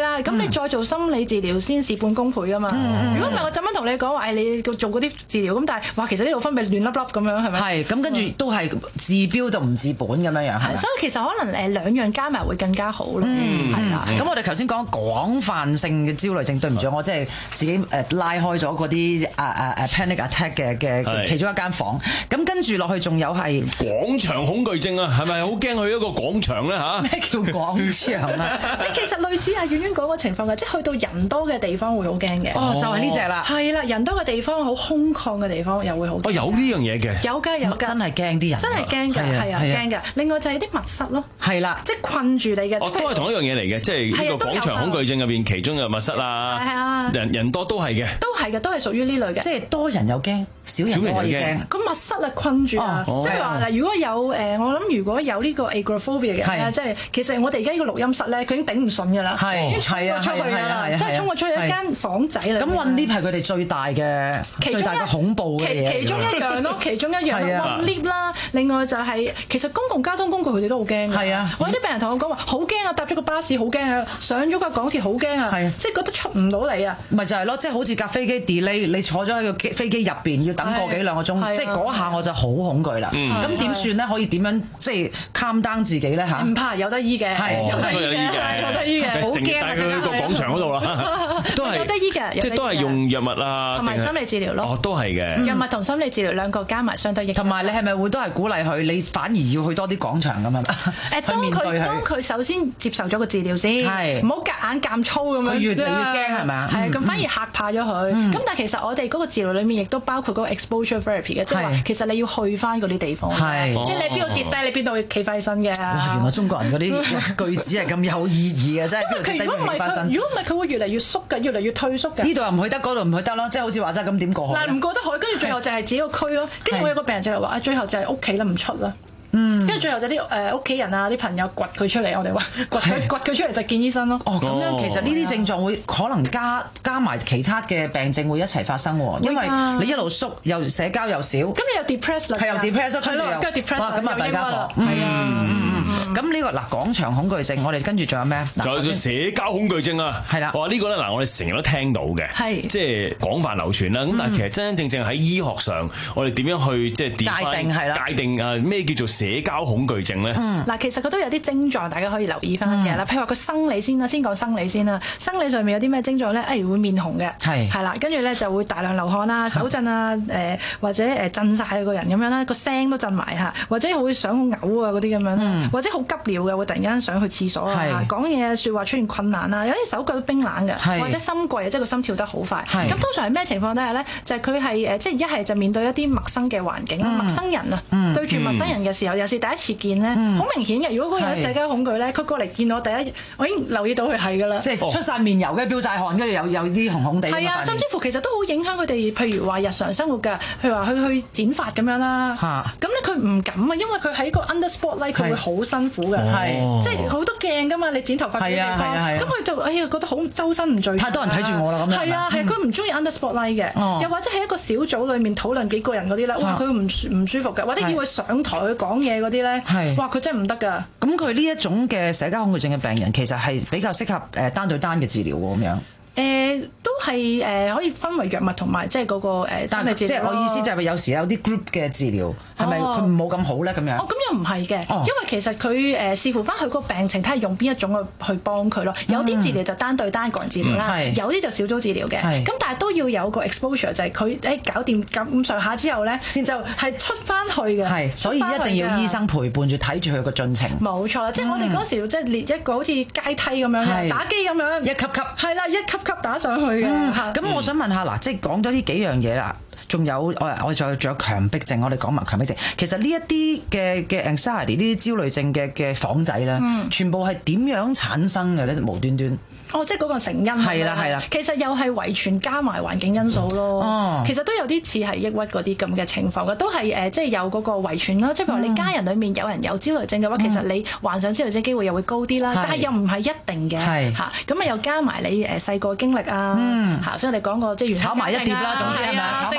你再做心理治療先事半功倍㗎嘛。如果唔係我咁樣同你講話，誒你做嗰啲治療咁，但係哇其實呢度分泌亂粒粒咁樣係咪？ 係咁跟住都係治標就唔治本咁樣樣係。 所以其實可能誒兩樣加埋會更加好咯。係啦。 咁我哋頭先講廣泛性嘅焦慮症，對唔住我即係自己誒拉開咗嗰啲誒誒誒 panic attack 嘅嘅其中一間房。咁跟住落去仲有係廣場恐懼症啊，係咪好驚去一個廣場咧嚇？ 咩叫廣場啊？ 其實類似阿婉婉講個情況嘅，即係去到人多嘅地方會好驚嘅。 哦，就係呢隻啦。 係啦，人多嘅地方好空曠嘅地方又會好驚。 哦，有呢樣嘢嘅。 有㗎有㗎。 真係驚啲人。 真係驚㗎，係啊驚㗎。另外就係啲密室咯。 係啦， 即係困住你嘅。 哦，都係同一樣嘢嚟嘅，即係呢個廣場恐懼症入邊，其中有密室啊， 係啊， 人人多都係嘅。 都係嘅，都係屬於呢類嘅。 即係多人又驚，少人又驚。 咁密室啊困住啊，即係話嗱，如果有誒，我諗如果有呢個 agoraphobia 嘅人咧，即係其實我哋而家呢個錄音室咧，佢已經頂唔順㗎啦，已經衝咗出去啦，即係衝咗出去一間房仔嚟。 咁韞 lift 係佢哋最大嘅、最大嘅恐怖嘅嘢。 其中一樣咯，其中一樣韞 lift 啦。另外就係其實公共交通工具佢哋都好驚㗎。係啊，我有啲病人同我講話好驚啊，搭咗個巴士好驚啊，上咗個港鐵好驚啊，即係覺得出唔到嚟啊。 咪就係咯，即係好似架飛機 delay，你坐咗喺個飛機入邊要等個幾兩個鐘，即係嗰下我就好恐懼啦。咁點算咧？可以點樣即係 calm down自己咧嚇？ 唔怕，有得醫嘅，有得醫嘅，有得醫嘅。 好驚啊！去個廣場嗰度啦，都係有得醫嘅， 即係都係用藥物啊， 同埋心理治療咯。 哦，都係嘅。 藥物同心理治療兩個加埋相對益。 同埋你係咪會都係鼓勵佢？你反而要去多啲廣場咁啊？ 誒，當佢當佢首先接受咗個治療先，唔好夾硬減粗咁樣。 佢越嚟越驚係咪啊？ 係咁，反而嚇怕咗佢。咁但係其實我哋嗰個治療裡面亦都包括嗰個 exposure therapy 嘅，即係話其實你要去翻嗰啲地方，即係你邊度跌低，你邊度企翻起身嘅。 哇！原來中國人嗰啲句子係咁有意義嘅，真係。 佢如果唔係佢，如果唔係佢會越嚟越縮嘅，越嚟越退縮嘅。 呢度又唔去得，嗰度唔去得咯，即係好似話齋咁點過去？ 嗱，唔過得海，跟住最後就係自己個區咯。跟住我有個病人就係話啊，最後就係屋企啦，唔出啦。嗯，跟住最後就啲誒屋企人啊、啲朋友掘佢出嚟，我哋話掘佢掘佢出嚟就見醫生咯。 哦，咁樣其實呢啲症狀會可能加加埋其他嘅病症會一齊發生喎，因為你一路縮又社交又少，咁你又 depressed 啦， 係又 depressed， 係咯，跟住 depressed， 哇，咁啊大家伙， 係啊， 咁呢個嗱廣場恐懼症，我哋跟住仲有咩？ 仲有社交恐懼症啊，係啦，哇呢個咧嗱，我哋成日都聽到嘅，係即係廣泛流傳啦。咁但係其實真真正正喺醫學上，我哋點樣去即係界定係啦？界定啊咩叫做社交恐懼症咧？ 嗱，其實佢都有啲症狀，大家可以留意翻嘅啦。譬如話個生理先啦，先講生理先啦。生理上面有啲咩症狀咧？誒會面紅嘅，係係啦，跟住咧就會大量流汗啊、手震啊、誒或者誒震晒個人咁樣啦，個聲都震埋嚇，或者會想嘔啊嗰啲咁樣，或者好急尿嘅，會突然間想去廁所啊，講嘢説話出現困難啊，有啲手腳都冰冷嘅，或者心悸啊，即係個心跳得好快。咁通常係咩情況底下咧？就係佢係誒，即係一係就面對一啲陌生嘅環境，陌生人啊，對住陌生人嘅時候，有時第一次見咧，好明顯嘅。如果嗰個人社交恐懼咧，佢過嚟見我第一，我已經留意到佢係㗎啦， 即係出晒面油嘅，飆晒汗，跟住有有啲紅紅地。 係啊，甚至乎其實都好影響佢哋，譬如話日常生活㗎，譬如話去去剪髮咁樣啦。咁咧佢唔敢啊，因為佢喺個 under spotlight 佢會好辛苦嘅，即係好多鏡㗎嘛，你剪頭髮嘅地方。咁佢就哎呀覺得好周身唔聚， 太多人睇住我啦咁樣。 係啊係，佢唔中意 under spotlight 嘅，又或者喺一個小組裡面討論幾個人嗰啲咧，哇佢唔唔舒服嘅，或者要佢上台去講嘢嗰啲咧，哇佢真係唔得㗎。 咁佢呢一種嘅社交恐懼症嘅病人，其實係比較適合誒單對單嘅治療喎，咁樣。 誒都係誒可以分為藥物同埋即係嗰個誒心理治療。 即係我意思就係有時有啲 group 嘅治療，係咪佢冇咁好咧？咁樣哦，咁又唔係嘅，因為其實佢誒視乎翻佢個病情，睇下用邊一種去去幫佢咯。有啲治療就單對單個人治療啦，有啲就小組治療嘅。咁但係都要有個 exposure，就係佢誒搞掂咁上下之後咧，先就係出翻去嘅。 係，所以一定要醫生陪伴住睇住佢個進程。 冇錯啦，即係我哋嗰時即係列一個好似階梯咁樣嘅打機咁樣， 一級級係啦，一級級打上去嘅。 咁我想問下嗱，即係講咗呢幾樣嘢啦。仲有我我仲有仲有強迫症，我哋講埋強迫症。其實呢一啲嘅嘅 anxiety 呢啲焦慮症嘅嘅房仔咧，全部係點樣產生嘅咧？無端端。 哦，即係嗰個成因係啦係啦， 其實又係遺傳加埋環境因素咯。哦，其實都有啲似係抑鬱嗰啲咁嘅情況嘅，都係誒即係有嗰個遺傳啦。即係譬如你家人裡面有人有焦慮症嘅話，其實你患上焦慮症機會又會高啲啦。但係又唔係一定嘅嚇。咁啊又加埋你誒細個經歷啊嚇，所以你講過即係炒埋一碟啦，總之係咪炒埋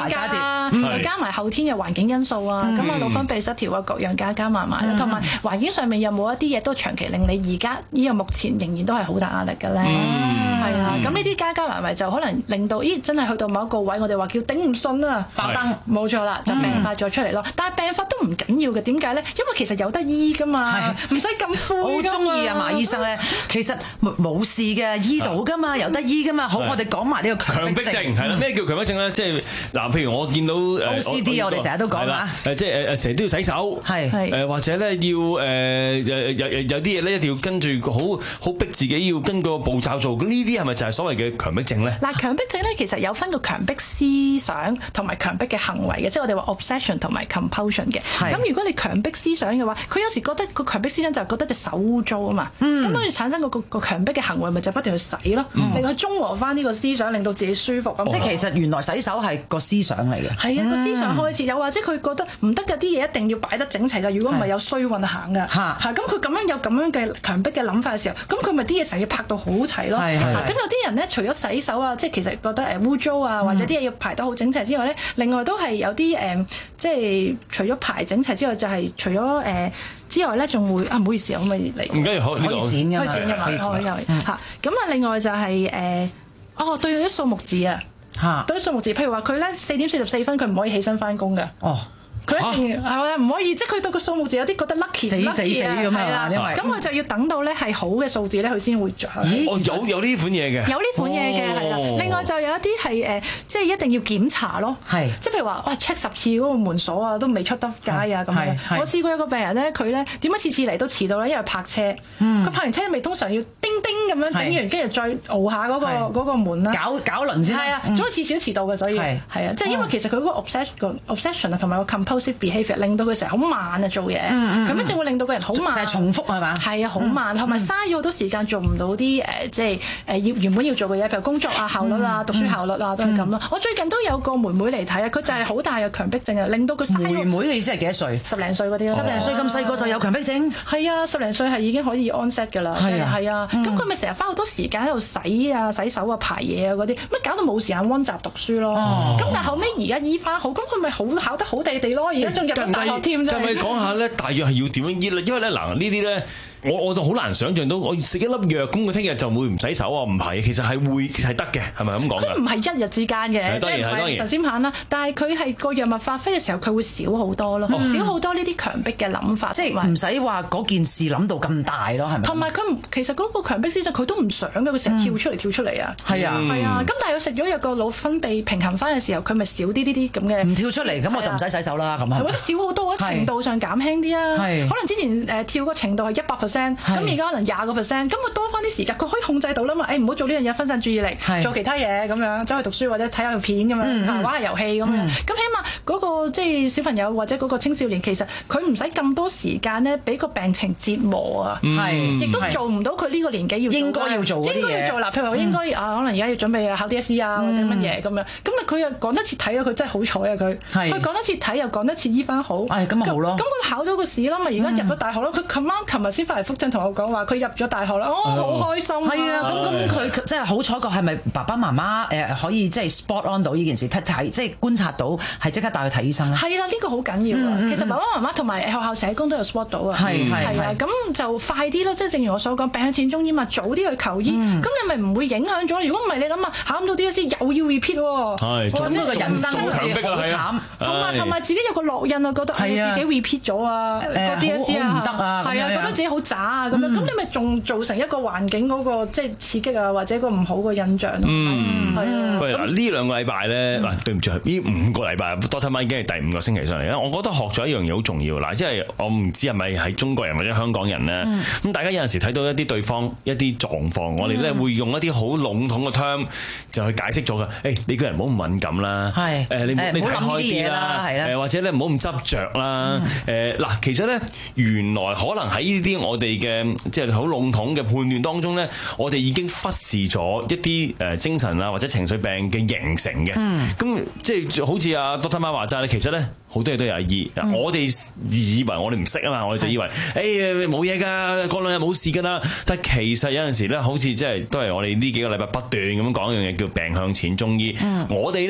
加啊，又加埋後天嘅環境因素啊，咁啊腦分泌失調啊，各樣加加埋埋啦，同埋環境上面有冇一啲嘢都長期令你而家呢個目前仍然都係好大壓力嘅咧？係啊，咁呢啲加加埋埋就可能令到，咦，真係去到某一個位，我哋話叫頂唔順啊，爆燈，冇錯啦，就病發咗出嚟咯。但係病發都唔緊要嘅，點解咧？因為其實有得醫噶嘛，唔使咁灰㗎嘛。我好中意啊，馬醫生咧，其實冇事嘅，醫到噶嘛，有得醫噶嘛。好，我哋講埋呢個強迫症係啦。咩叫強迫症咧？即係嗱，譬如我見到 O C D， 我哋成日都講啦， 誒即係誒成日都要洗手， 係誒或者咧要誒誒有有啲嘢咧一定要跟住好好逼自己要跟個步驟做。咁呢啲係咪就係所謂嘅強迫症咧？ 嗱，強迫症咧其實有分個強迫思想同埋強迫嘅行為嘅，即係我哋話 obsession 同埋 compulsion 嘅。咁如果你強迫思想嘅話，佢有時覺得個強迫思想就係覺得隻手污糟啊嘛，咁跟住產生個個強迫嘅行為，咪就不斷去洗咯，令佢中和翻呢個思想，令到自己舒服咁。 即係其實原來洗手係個思想嚟嘅。 係啊，個思想開始，又或者佢覺得唔得嘅啲嘢一定要擺得整齊㗎，如果唔係有衰運行㗎。嚇咁佢咁樣有咁樣嘅強迫嘅諗法嘅時候，咁佢咪啲嘢成日要拍到好齊咯。咁有啲人咧，除咗洗手啊，即係其實覺得誒污糟啊，或者啲嘢要排得好整齊之外咧，另外都係有啲誒，即係除咗排整齊之外，就係除咗誒之外咧，仲會啊，唔好意思，可唔可以嚟？ 唔緊要，可以剪㗎嘛， 可以剪㗎嘛，可以剪嚇。咁啊，另外就係誒，哦，對啲數目字啊。嚇，對啲數目字，譬如話佢咧四點四十四分，佢唔可以起身翻工㗎。哦，佢一定係啊，唔可以，即係佢對個數目字有啲覺得 lucky 死死死咁啊，因為咁佢就要等到咧係好嘅數字咧，佢先會着。 咦？哦，有有呢款嘢嘅， 有呢款嘢嘅係啦。另外就有一啲係誒，即係一定要檢查咯。係，即係譬如話，哇 check 十次嗰個門鎖啊，都未出得街啊咁樣。我試過有個病人咧，佢咧點解次次嚟都遲到咧？因為泊車，佢泊完車咪通常要叮叮咁樣整完，跟住再熬下嗰個嗰個門啦， 搞搞輪先。 係啊，總之次次都遲到嘅，所以係啊，即係因為其實佢嗰個 obsession 個 obsession 啊，同埋個 compulsive behaviour 令到佢成日好慢啊做嘢，咁樣就會令到個人好慢， 成日重複係嘛？ 係啊，好慢，同埋嘥咗好多時間做唔到啲誒，即係誒要原本要做嘅嘢，譬如工作啊、效率啊、讀書效率啊，都係咁咯。我最近都有個妹妹嚟睇啊，佢就係好大嘅強迫症啊，令到佢嘥。 妹妹嘅意思係幾多歲？ 十零歲嗰啲咯。 十零歲咁細個就有強迫症？ 係啊，十零歲係已經可以 onset 㗎啦。係啊，係啊，咁佢咪成日花好多時間喺度洗啊、洗手啊、排嘢啊嗰啲，乜搞到冇時間溫習讀書咯。咁但係後尾而家醫翻好，咁佢咪好考得好地地咯。而家仲入咗大學添啫。 咁咪講下咧，大約係要點樣醫咧？因為咧嗱，呢啲咧。我我就好難想像到，我食一粒藥，咁我聽日就會唔洗手啊？唔係，其實係會係得嘅，係咪咁講㗎？ 佢唔係一日之間嘅，即係唔係神仙棒啦。但係佢係個藥物發揮嘅時候，佢會少好多咯，嗯、少好多呢啲強迫嘅諗法， 即係唔使話嗰件事諗到咁大咯，係咪？ 同埋佢其實嗰個強迫思想佢都唔想嘅，佢成日跳出嚟、嗯、跳出嚟啊！係啊係啊，咁但係佢食咗藥個腦分泌平衡翻嘅時候，佢咪少啲呢啲咁嘅唔跳出嚟，咁我就唔使洗手啦咁啊！ 或者少好多，程度上減輕啲啊！可能之前誒跳個程度係一百 percent，咁而家可能廿個 percent，咁佢多翻啲時間，佢可以控制到啦嘛。誒唔好做呢樣嘢，分散注意力，做其他嘢咁樣，走去讀書或者睇下條片咁樣，玩下遊戲咁樣。咁起碼嗰個即係小朋友或者嗰個青少年，其實佢唔使咁多時間咧，俾個病情折磨啊。係，亦都做唔到佢呢個年紀要應該要做嗰啲嘢。應該要做啦，譬如話應該啊，可能而家要準備考 D S E 啊，或者乜嘢咁樣。咁啊，佢又趕得切睇啊，佢真係好彩啊佢。係。佢趕得切睇又趕得切醫翻好。係咁好咯。咁佢考到個試啦嘛，而家入咗大學咯。佢琴晚琴日先翻嚟覆診同我講話，佢入咗大學啦，哦，好開心。係啊，咁咁佢即係好彩個係咪爸爸媽媽誒可以即係 spot on 到呢件事，睇睇即係觀察到，係即刻帶佢睇醫生咧？係啦，呢個好緊要啊。其實爸爸媽媽同埋學校社工都有 spot 到啊。係係啊，咁就快啲咯。即係正如我所講，病向淺中醫嘛，早啲去求醫，咁你咪唔會影響咗。如果唔係，你諗下考唔到 D S E 又要 repeat 喎。係，或者個人生好似好慘。同埋同埋自己有個烙印啊，覺得係自己 repeat 咗啊個 D S E 啊，唔得啊，係啊，覺得自己好渣啊咁樣，咁你咪仲造成一個環境嗰個即係刺激啊，或者個唔好嘅印象咯。嗯，係啊。喂，嗱呢兩個禮拜咧，嗱對唔住，呢五個禮拜 Doctor Mike 已經係第五個星期上嚟啦。我覺得學咗一樣嘢好重要嗱，即係我唔知係咪係中國人或者香港人咧，咁大家有陣時睇到一啲對方一啲狀況，我哋咧會用一啲好籠統嘅 term 就去解釋咗㗎。誒，你個人唔好咁敏感啦，係誒你你睇開啲啦，誒或者咧唔好咁執着啦。誒嗱，其實咧原來可能喺呢啲我哋嘅即係好籠統嘅判斷當中咧，我哋已經忽視咗一啲誒精神啊或者情緒病嘅形成嘅。咁、嗯、即係好似阿 Doctor Mike 話齋咧，其實咧好多嘢都有醫。嗯、我哋以為我哋唔識啊嘛，我哋就以為誒冇嘢㗎，過兩日冇事㗎啦。但係其實有陣時咧，好似即係都係我哋呢幾個禮拜不斷咁講一樣嘢，叫病向淺中醫。嗯、我哋咧。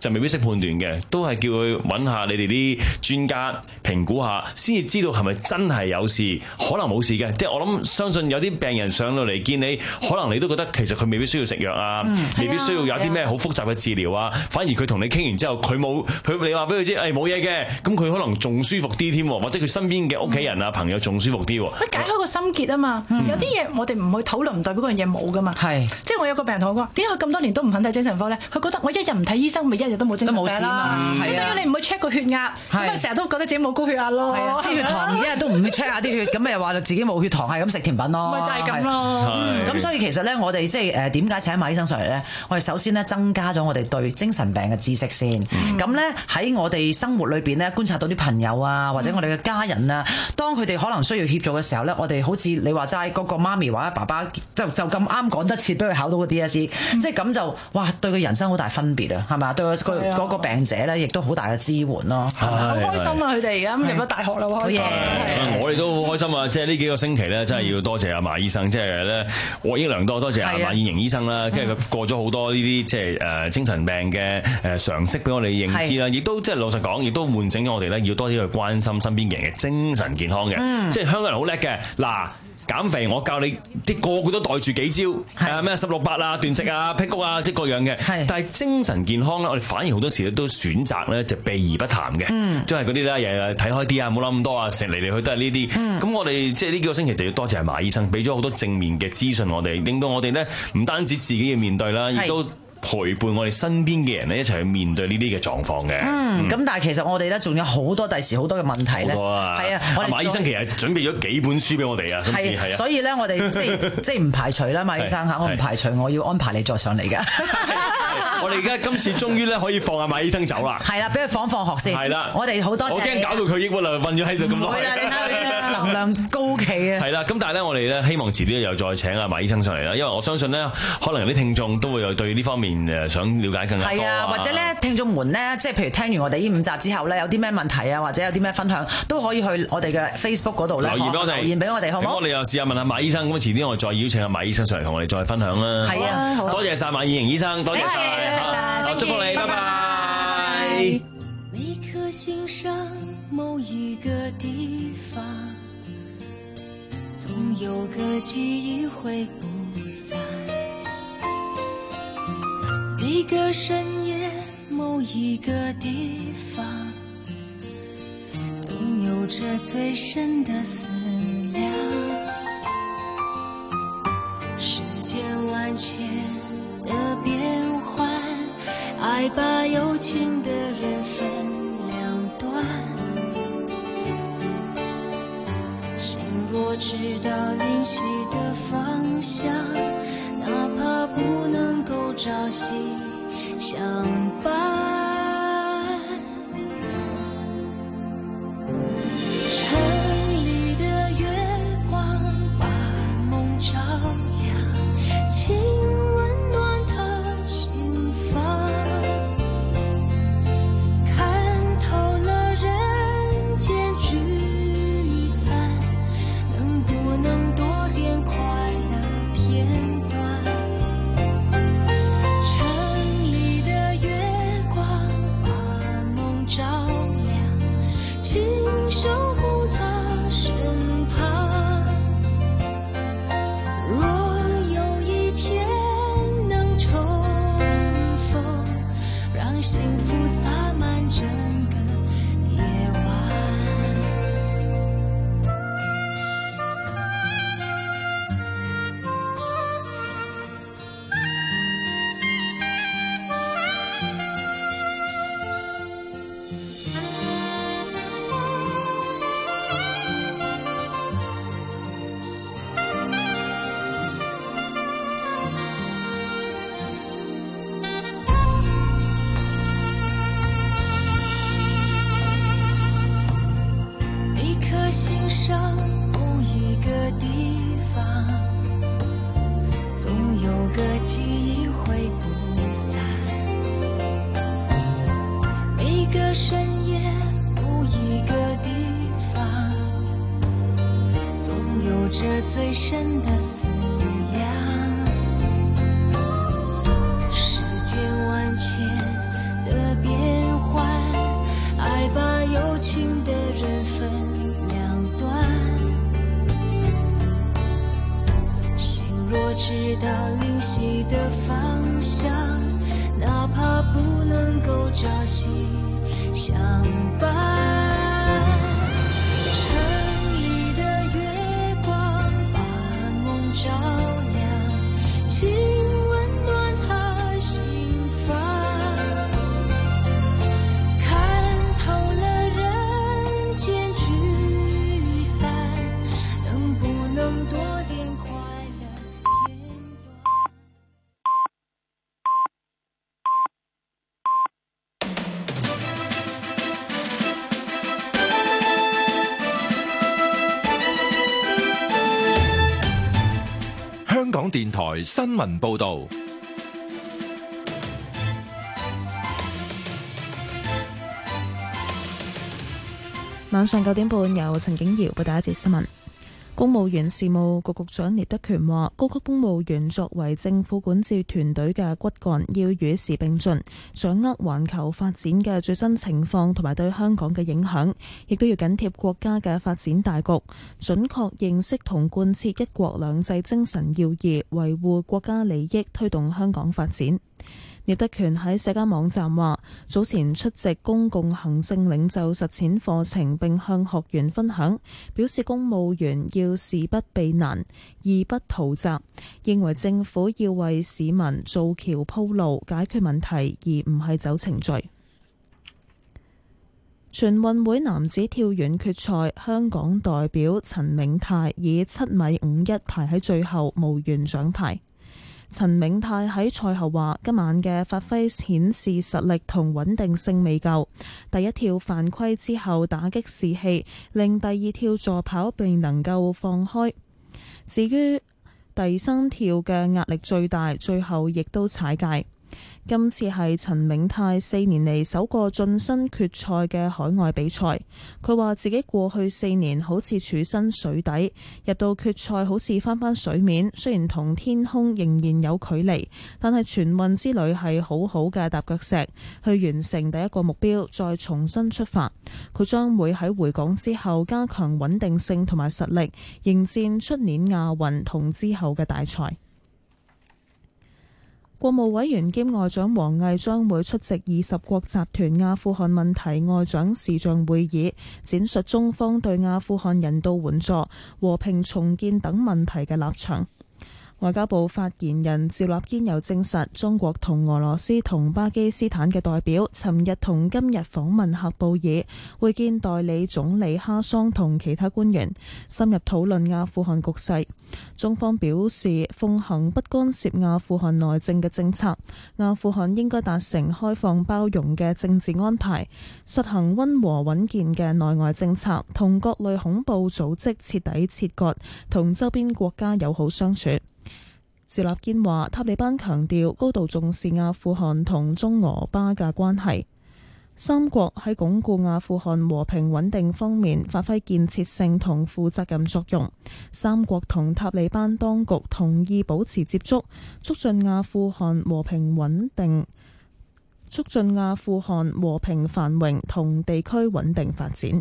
就未必識判斷嘅，都係叫佢揾下你哋啲專家評估下，先至知道係咪真係有事，可能冇事嘅。即係我諗相信有啲病人上到嚟見你，可能你都覺得其實佢未必需要食藥啊，嗯、未必需要有啲咩好複雜嘅治療啊，反而佢同你傾完之後，佢冇佢你話俾佢知，誒冇嘢嘅，咁佢可能仲舒服啲添，或者佢身邊嘅屋企人啊、嗯、朋友仲舒服啲。佢解開個心結啊嘛，嗯、有啲嘢我哋唔去討論，唔代表嗰樣嘢冇噶嘛。係，即係我有個病人同我講，點解佢咁多年都唔肯睇精神科咧？佢覺得我一日唔睇醫生，咪一日都冇精神病啦。即係等於你唔去 check 個血壓，咁啊成日都覺得自己冇高血壓咯。 啲血糖一日都唔去 check 下啲血，咁咪又話自己冇血糖，係咁食甜品咯。咪就係咁咯。咁所以其實咧，我哋即係誒點解請馬醫生上嚟咧？我哋首先咧增加咗我哋對精神病嘅知識先。咁咧喺我哋生活裏邊咧觀察到啲朋友啊，或者我哋嘅家人啊，當佢哋可能需要協助嘅時候咧，我哋好似你話齋嗰個媽咪或者爸爸就就咁啱趕得切俾佢考到個 D S E， 即係咁就哇對佢人生好大分別啊，係咪？對個嗰個病者咧，亦都好大嘅支援咯。好開心啊！佢哋而家入咗大學啦，好開心。 我哋都好開心啊！即係呢幾個星期咧，真係要多謝阿馬醫生，即係咧獲益良多。多謝阿馬燕瑩醫生啦，跟住佢過咗好多呢啲即係誒精神病嘅誒常識俾我哋認知啦，亦都即係老實講，亦都喚醒咗我哋咧，要多啲去關心身邊嘅人嘅精神健康嘅。嗯、即係香港人好叻嘅嗱。減肥我教你啲個個都袋住幾招，誒咩十六八啊、斷食啊、辟谷啊，即係各樣嘅。但係精神健康咧，我哋反而好多時都選擇咧就避而不談嘅，嗯、即係嗰啲咧日日睇開啲啊，唔好諗咁多啊，成嚟嚟去都係呢啲。咁、嗯、我哋即係呢幾個星期就要多謝馬醫生，俾咗好多正面嘅資訊我哋，令到我哋咧唔單止自己要面對啦，亦都陪伴我哋身邊嘅人咧一齊去面對呢啲嘅狀況嘅。 嗯，咁、嗯、但係其實我哋咧仲有好多第時好多嘅問題咧。好多啊！係啊，我哋馬醫生其實準備咗幾本書俾我哋啊。係係啊，所以咧我哋即係即係唔排除啦，馬醫生嚇，我唔排除我要安排你再上嚟㗎。 我哋而家今次終於咧可以放阿馬醫生走啦。係啦，俾佢放放學先。係啦，我哋好多謝。我驚搞到佢抑鬱啦，韞咗喺度咁耐。唔會啦， 你睇佢能量高企啊。 係啦，咁但係咧，我哋咧希望遲啲又再請阿馬醫生上嚟啦，因為我相信咧，可能有啲聽眾都會有對呢方面誒想了解更加多。係啊， 或者咧聽眾們咧，即係譬如聽完我哋呢五集之後咧，有啲咩問題啊，或者有啲咩分享，都可以去我哋嘅 Facebook 嗰度咧留言俾我哋，留言俾我哋，好唔好？咁我哋又試下問下馬醫生，咁遲啲我哋再邀請阿馬醫生上嚟同我哋再分享啦。係啊，多謝晒馬燕瑩醫生，多謝晒，祝福你，拜拜。 每顆心上某一個地方，總有個記憶會不散。每個深夜某一個地方，總有着最深的思量。世間萬千的變幻，愛把有情的人分兩端。心若知道靈犀的方向，哪怕不能夠朝夕相伴。 朝夕相伴。城里的月光把梦照亮，请温暖他心房。看透了人间聚散，能不能多点快乐片段？ 香港電台新聞報導。 晚上九點半，由陳景瑤報道一節新聞。公務員事務局局長聶德權話，高級公務員作為政府管治團隊嘅骨幹，要與時並進，掌握環球發展嘅最新情況同埋對香港嘅影響，亦都要緊貼國家嘅發展大局，準確認識同貫徹一國兩制精神要義，維護國家利益，推動香港發展。聶德權喺社交網站話，早前出席公共行政領袖實踐課程並向學員分享，表示公務員要事不避難，義不圖責，認為政府要為市民造橋鋪路，解決問題，而唔係走程序。全運會男子跳遠決賽，香港代表陳銘泰以七米五一排喺最後，無緣獎牌。陳銘泰喺賽後話：今晚嘅發揮顯示實力同穩定性未夠，第一跳犯規之後打擊士氣，令第二跳助跑未能夠放開。至於第三跳嘅壓力最大，最後亦都踩界。今次係陳銘泰四年嚟首個晉身決賽嘅海外比賽。佢話自己過去四年好似處身水底，入到決賽好似翻返水面，雖然同天空仍然有距離，但係全運之旅係好好嘅踏腳石，去完成第一個目標，再重新出發。佢將會喺回港之後加強穩定性同埋實力，迎戰出年亞運同之後嘅大賽。國務委員兼外長王毅將會出席二十國集團阿富汗問題外長視像會議，闡述中方對阿富汗人道援助、和平重建等問題嘅立場。外交部發言人趙立堅又證實，中國同俄羅斯同巴基斯坦嘅代表尋日同今日訪問喀布爾，會見代理總理哈桑同其他官員，深入討論阿富汗局勢。中方表示，奉行不干涉阿富汗內政嘅政策，阿富汗應該達成開放包容嘅政治安排，實行溫和穩健嘅內外政策，同各類恐怖組織徹底切割，同周邊國家友好相處。趙立堅話，塔利班強調高度重視阿富汗同中俄巴嘅關係，三國喺鞏固阿富汗和平穩定方面發揮建設性同負責任作用。三國同塔利班當局同意保持接觸，促進阿富汗和平穩定，促進阿富汗和平繁榮同地區穩定發展。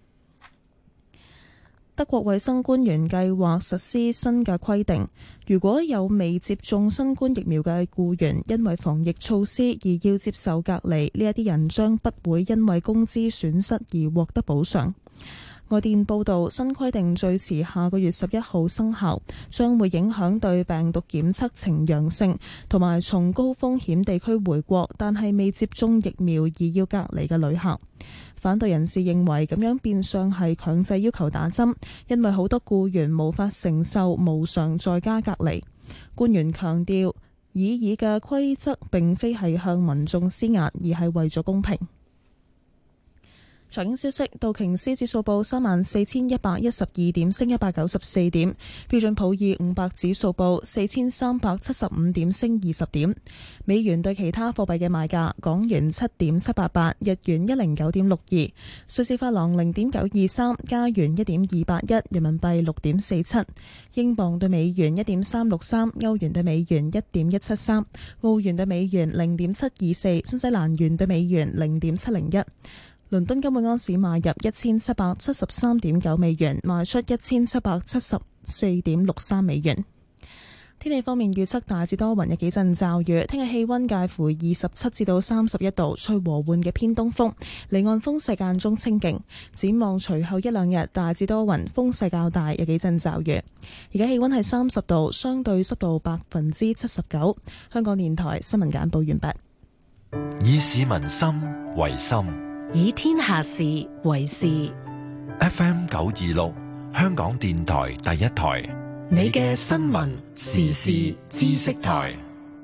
德國衛生官員計劃實施新嘅規定，如果有未接種新冠疫苗嘅僱員因為防疫措施而要接受隔離，呢一啲人將不會因為工資損失而獲得補償。外電報道，新規定最遲下個月十一號生效，將會影響對病毒檢測呈陽性同埋從高風險地區回國但係未接種疫苗而要隔離嘅旅客。反對人士認為咁樣變相係強制要求打針，因為好多僱員無法承受無償在家隔離。官員強調，擬議嘅規則並非係向民眾施壓，而係為咗公平。財經消息，道瓊斯指數報三萬四千一百一十二點，升一百九十四點；標準普爾五百指數報四千三百七十五點，升二十點。美元對其他貨幣嘅賣價：港元七點七八八，日元一零九點六二，瑞士法郎零點九二三，加元一點二八一，人民幣六點四七，英鎊對美元一點三六三，歐元對美元一點一七三，澳元對美元零點七二四，新西蘭元對美元零點七零一。倫敦金每盎司買入一千七百七十三點九美元，賣出一千七百七十四點六三美元。 天氣方面預測大致多雲，有幾陣驟雨。聽日氣溫介乎二十七至到三十一度，吹和緩嘅偏東風，離岸風勢間中清勁。展望隨後一兩日大致多雲，風勢較大，有幾陣驟雨。而家氣溫係三十度，相對濕度百分之七十九。香港電台新聞簡報完畢。 以市民心為心， 以天下事為事。 F M 九二六，香港電台第一台， 你嘅新聞時事知識台。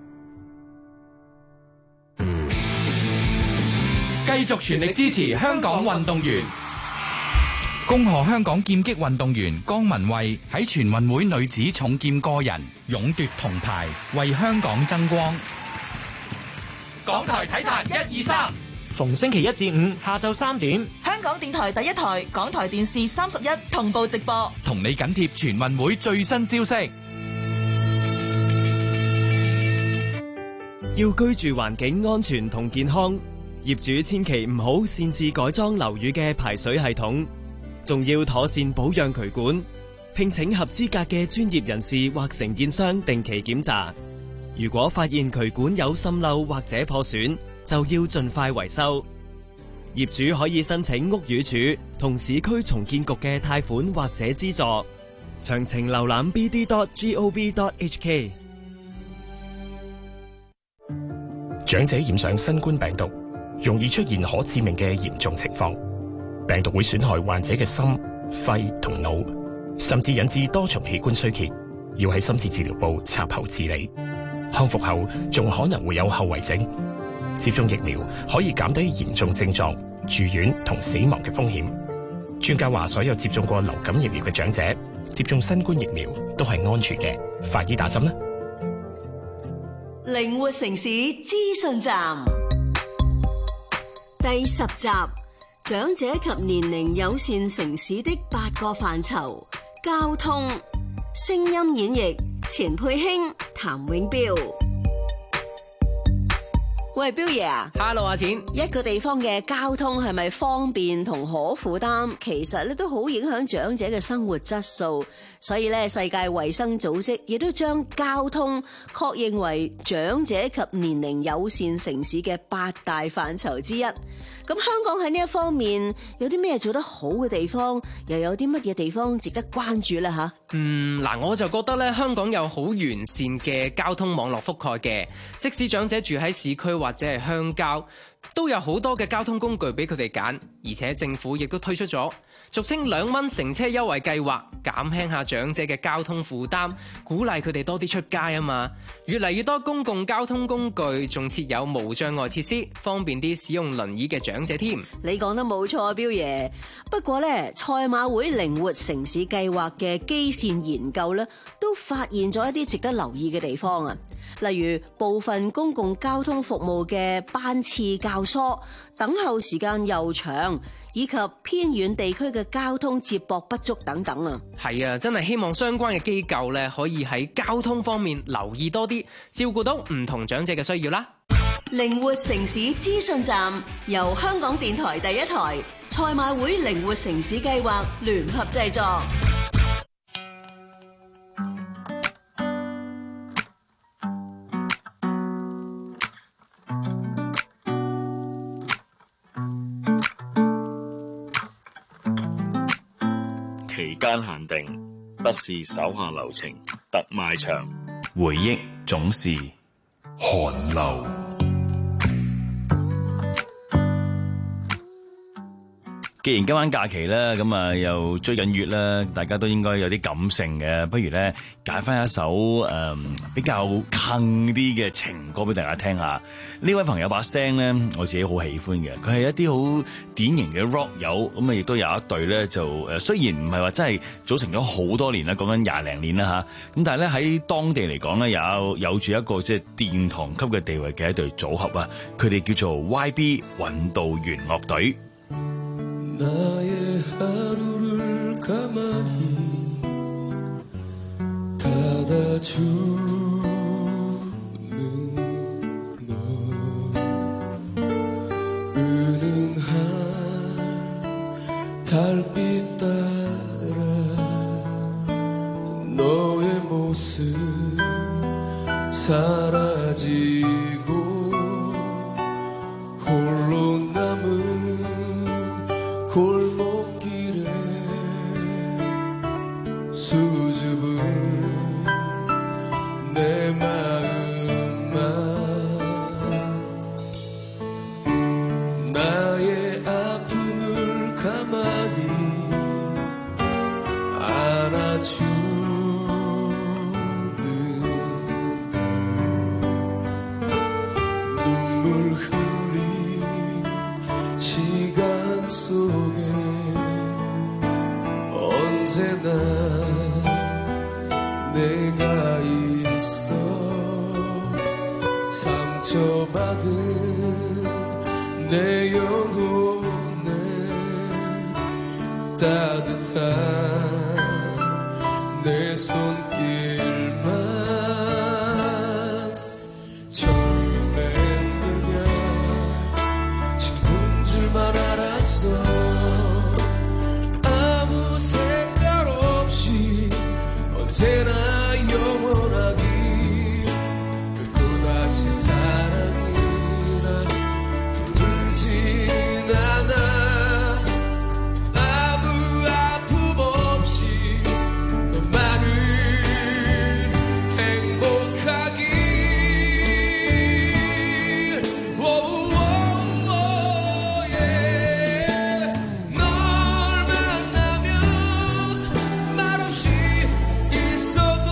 繼續全力支持香港運動員。恭賀香港劍擊運動員江文慧喺全運會女子重劍個人勇奪銅牌，為香港爭光。港台體壇一二三， 逢星期一至五下晝三點， 香港電台第一台、港台電視三十一同步直播， 同你緊貼全運會最新消息。 要居住環境安全同健康，業主千祈唔好擅自改裝樓宇嘅排水系統，仲要妥善保養渠管，聘請合資格嘅專業人士或承建商定期檢查。如果發現渠管有滲漏或者破損，就要盡快維修。業主可以申請屋宇署同市區重建局嘅貸款或者資助。詳情瀏覽 b d dot gov dot h k。 長者染上新冠病毒，容易出現可致命嘅嚴重情況。病毒會損害患者嘅心、肺同腦，甚至引致多重器官衰竭，要喺深切治療部插喉治理。康復後仲可能會有後遺症。接種疫苗可以減低嚴重症狀、住院同死亡嘅風險。專家話，所有接種過流感疫苗嘅長者接種新冠疫苗都係安全嘅。快啲打針啦！ 靈活城市資訊站第十集：長者及年齡友善城市的八個範疇。交通聲音演繹：錢佩卿、譚永標。喂，標爺啊 ，Hello 阿錢， 一個地方嘅交通係咪方便同可負擔，其實咧都好影響長者嘅生活質素。所以咧，世界衛生組織亦都將交通確認為長者及年齡友善城市嘅八大範疇之一。咁香港喺呢一方面有啲咩做得好嘅地方，又有啲乜嘢地方值得關注呢？吓， 嗯，嗱，我就覺得咧，香港有好完善嘅交通網絡覆蓋嘅，即使長者住喺市區或者係鄉郊，都有好多嘅交通工具俾佢哋揀，而且政府亦都推出咗俗稱兩蚊乘車優惠計劃，減輕下長者嘅交通負擔，鼓勵佢哋多啲出街啊嘛。越嚟越多公共交通工具仲設有無障礙設施，方便啲使用輪椅嘅長者添。 你講得冇錯啊，標爺。不過呢，賽馬會靈活城市計劃嘅基線研究呢，都發現咗一啲值得留意嘅地方啊。例如部分公共交通服務嘅班次較疏，等候時間又長，以及偏遠地區嘅交通接駁不足等等啊。 係啊，真係希望相關嘅機構咧，可以喺交通方面留意多啲，照顧到唔同長者嘅需要啦。 靈活城市資訊站由香港電台第一台、賽馬會靈活城市計劃聯合製作。 期間限定，不是手下留情，特賣場， 回憶總是寒流。既然今晚假期啦，咁啊又追緊月啦，大家都應該有啲感性嘅，不如咧揀翻一首誒、嗯、比較鏗啲嘅情歌俾大家聽下。呢位朋友把聲咧，我自己好喜歡嘅，佢係一啲好典型嘅 rock 友，咁啊亦都有一隊咧就誒，雖然唔係話真係組成咗好多年啦，講緊廿零年啦吓，咁但係咧喺當地嚟講咧，有有住一個即係殿堂級嘅地位嘅一隊組合啊，佢哋叫做 Y B 運動員樂隊。 나의 하루를 가만히 닫아주는 너 은은한 달빛 따라 너의 모습 사라지고 홀로 남은 골목길에 수줍은 내 마음만 나의 아픔을 가만히 안아주는 눈물 흘린 시간 속에 언제나 내가 있어 상처받은 내 영혼에 따뜻한 내 손길만 처음엔 그냥 친구인 줄만 알았어 아무 색깔 없이 언제나 영원하기 또다시 사랑이라 부르진 않아 아무 아픔 없이 너만을 행복하기 오오오 예. 널 만나면 말없이 있어도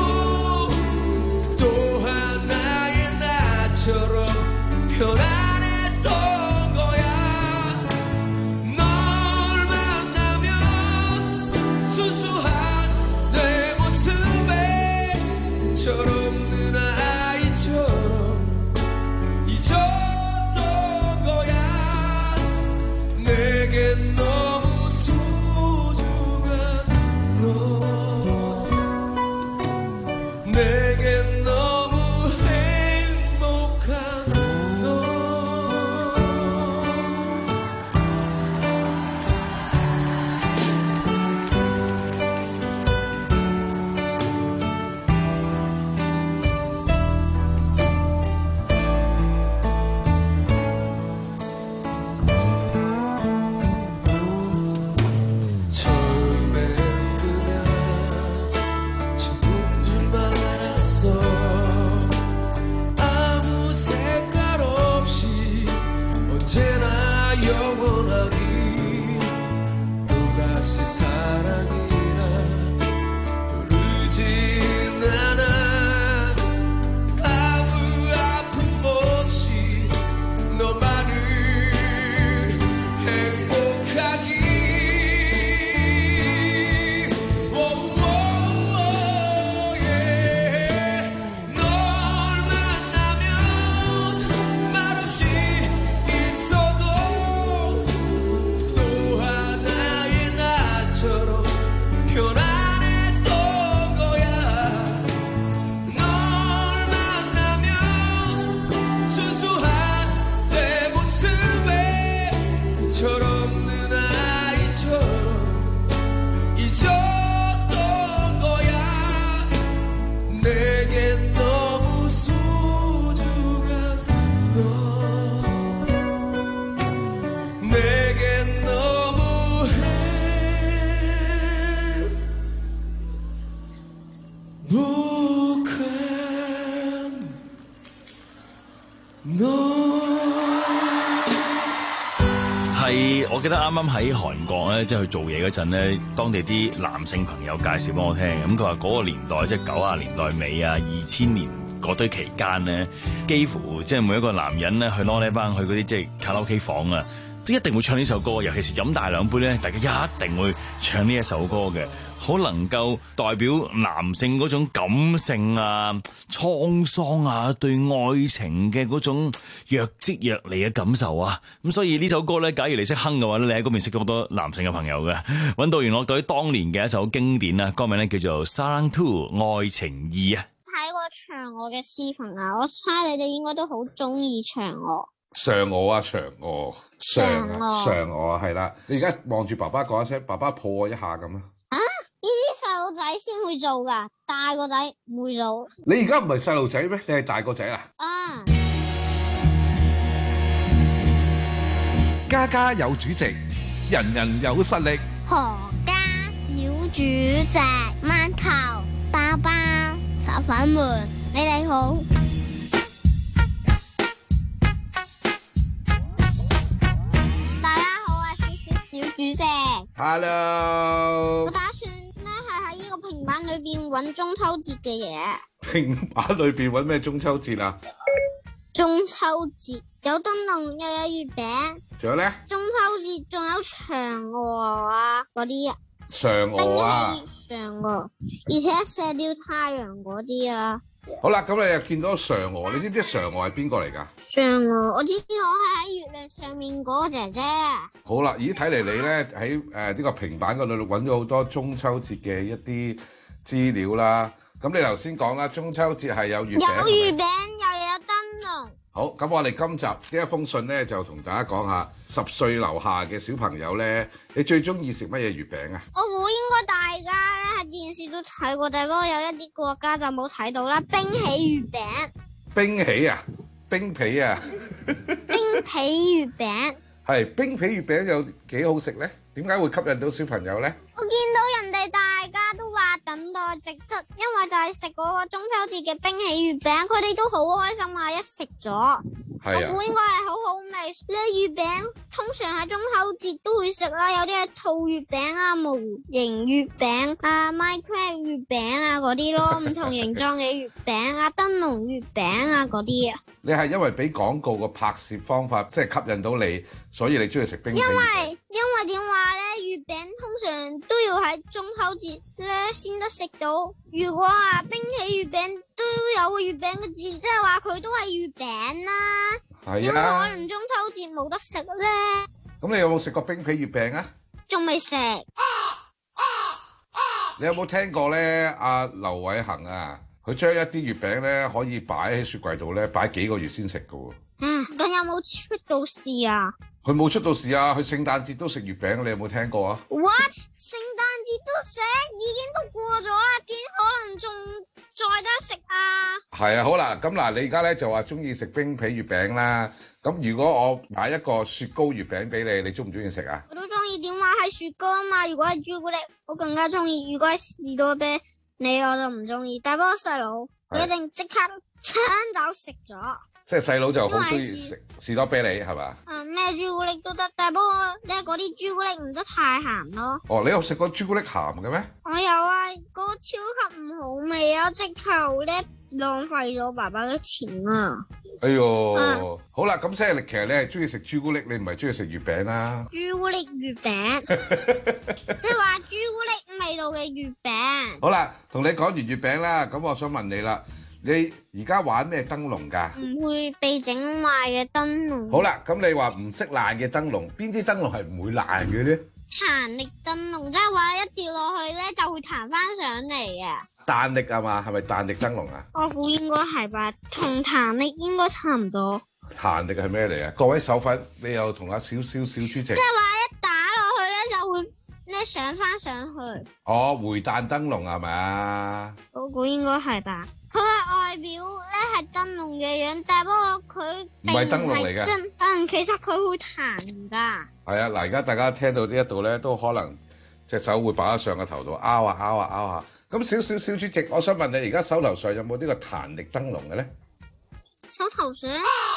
또 하나의 나처럼 편안했던 거야 널 만나면 순수한 내 모습에 철없는 아이처럼 잊었던 거야 내겐 너무 소중한 너 내겐 너무 행복한 너 처음엔 그냥 친구인 줄만 알았어 아무 색깔 없이 언제나 영원하기 또다시 사랑이라 부르진 않아 아무 아픔 없이 너만을 행복하기 오오오 예. 널 만나면 말없이 있어도 또 하나의 나처럼 편안했던 거야 널 만나면 순수한 내 모습에 철없는 아이처럼 잊었던 거야 내겐 너무 소중한 너 내겐 너무 행복한 너 係，我記得啱啱喺韓國咧，即係去做嘢嗰陣咧，當地啲男性朋友介紹俾我聽，咁佢話嗰個年代即係九十年代尾啊，二千年嗰堆期間咧，幾乎即係每一個男人咧去攞呢班去嗰啲即係卡拉 OK 房啊，都一定會唱呢首歌，尤其是飲大兩杯咧，大家一定會唱呢一首歌嘅。好能夠代表男性嗰種感性啊、滄桑啊、對愛情嘅嗰種若即若離嘅感受啊，咁所以呢首歌咧，假如你識哼嘅話咧，你喺嗰邊識咗好多男性嘅朋友嘅。揾到原樂隊當年嘅一首經典啊，歌名咧叫做《Sarang Two》愛情二啊。 睇過長我嘅視頻啊，我猜你哋應該都好中意長我。 嫦娥啊，嫦娥，嫦嫦娥係啦。你而家望住爸爸講一聲，爸爸抱我一下咁啊！ 啊！呢啲細佬仔先會做噶，大個仔唔會做。 你而家唔係細路仔咩？你係大個仔啊？ 啊！ 家家有主席，人人有實力。 何家小主席，蚊球、包包、炒粉們，你哋好。大家好啊，小小小主席。 Hello。 我打算咧係喺呢個平板裏邊揾中秋節嘅嘢。 平板裏邊揾咩中秋節啊？ 中秋節有燈籠，又有月餅。 仲有咧？ 中秋節仲有嫦娥啊，嗰啲啊。 嫦娥啊！ 嫦娥，而且射掉太陽嗰啲啊。 好啦，咁你又見到嫦娥，你知唔知嫦娥係邊個嚟㗎？ 嫦娥，我知我係喺月亮上面嗰個姐姐。 好啦，咦，睇嚟你咧喺誒呢個平板嗰度揾咗好多中秋節嘅一啲資料啦。咁你頭先講啦，中秋節係有月餅， 有月餅又有燈籠。 好，咁我哋今集呢一封信咧，就同大家講下十歲樓下嘅小朋友咧，你最中意食乜嘢月餅啊？ 我估應該大家咧喺電視都睇過，但不過有一啲國家就冇睇到啦。冰喜月餅。 冰喜啊？冰皮啊？ 冰皮月餅。係冰皮月餅有幾好食咧？點解會吸引到小朋友咧？ 我見到人哋大家都話等待值得，因為就係食嗰個中秋節嘅冰喜月餅，佢哋都好開心啊！一食咗，啊、我估應該係好好味。呢月餅通常喺中秋節都會食啦，有啲係兔月餅啊、模型月餅啊、Minecraft 月餅啊嗰啲咯，唔同形狀嘅月餅啊、燈籠月餅啊嗰啲啊。 你係因為俾廣告個拍攝方法即係吸引到你，所以你中意食冰皮月餅？ 因為因為點話咧？月餅通常都要喺中秋節咧先得食到。如果話冰喜月餅都有個月餅嘅字，即係話佢都係月餅啦。係啊。點可能中秋節冇得食咧？ 咁你有冇食過冰皮月餅啊？ 仲未食。 你有冇聽過咧？阿劉偉恒啊，佢將一啲月餅咧可以擺喺雪櫃度咧，擺幾個月先食噶喎。 嗯，咁有冇出到事啊？ 佢冇出到事啊！佢聖誕節都食月餅，你有冇聽過啊 ？What？ 聖誕節都食，已經都過咗啦，點可能仲再得食啊？ 係啊，好啦，咁嗱，你而家咧就話中意食冰皮月餅啦。咁如果我買一個雪糕月餅俾你，你中唔中意食啊？ 我都中意，點話係雪糕啊嘛？如果係朱古力，我更加中意；如果係士多啤梨，我就唔中意。但不過細佬，我一定即刻搶走食咗。 即係細佬就好中意食士多啤梨係嘛？ 誒咩、嗯、朱古力都得，但不過咧嗰啲朱古力唔得太鹹咯。 哦，你有食過朱古力鹹嘅咩？ 我有啊，嗰、那個超級唔好味啊！即刻咧浪費咗爸爸嘅錢啊！ 哎呦， 嗯、 好啦，咁即係你其實你係中意食朱古力，你唔係中意食月餅啦。 朱古力月餅，即係話朱古力味道嘅月餅。 好啦，同你講完月餅啦，咁我想問你啦。你而家玩咩燈籠㗎？ 唔會被整壞嘅燈籠。 好啦，咁你話唔識爛嘅燈籠，邊啲燈籠係唔會爛嘅咧？ 彈力燈籠，即係話一掉落去咧就會彈翻上嚟啊！ 彈力啊嘛，係咪彈力燈籠啊？ 我估應該係吧，同彈力應該差唔多。 彈力係咩嚟啊？各位手粉，你又同阿小小小豬姐。即係話一打落去咧就會咧上翻上去。 哦，回彈燈籠係咪啊？ 我估應該係吧。佢嘅外表咧係燈籠嘅樣，但係不過佢唔係燈籠嚟嘅。嗯，其實佢會彈噶。 係啊，嗱，而家大家聽到呢一度咧，都可能隻手會擺喺上個頭度，拗下拗下拗下。咁小小小主席，我想問你，而家手頭上有冇呢個彈力燈籠嘅咧？ 手頭上？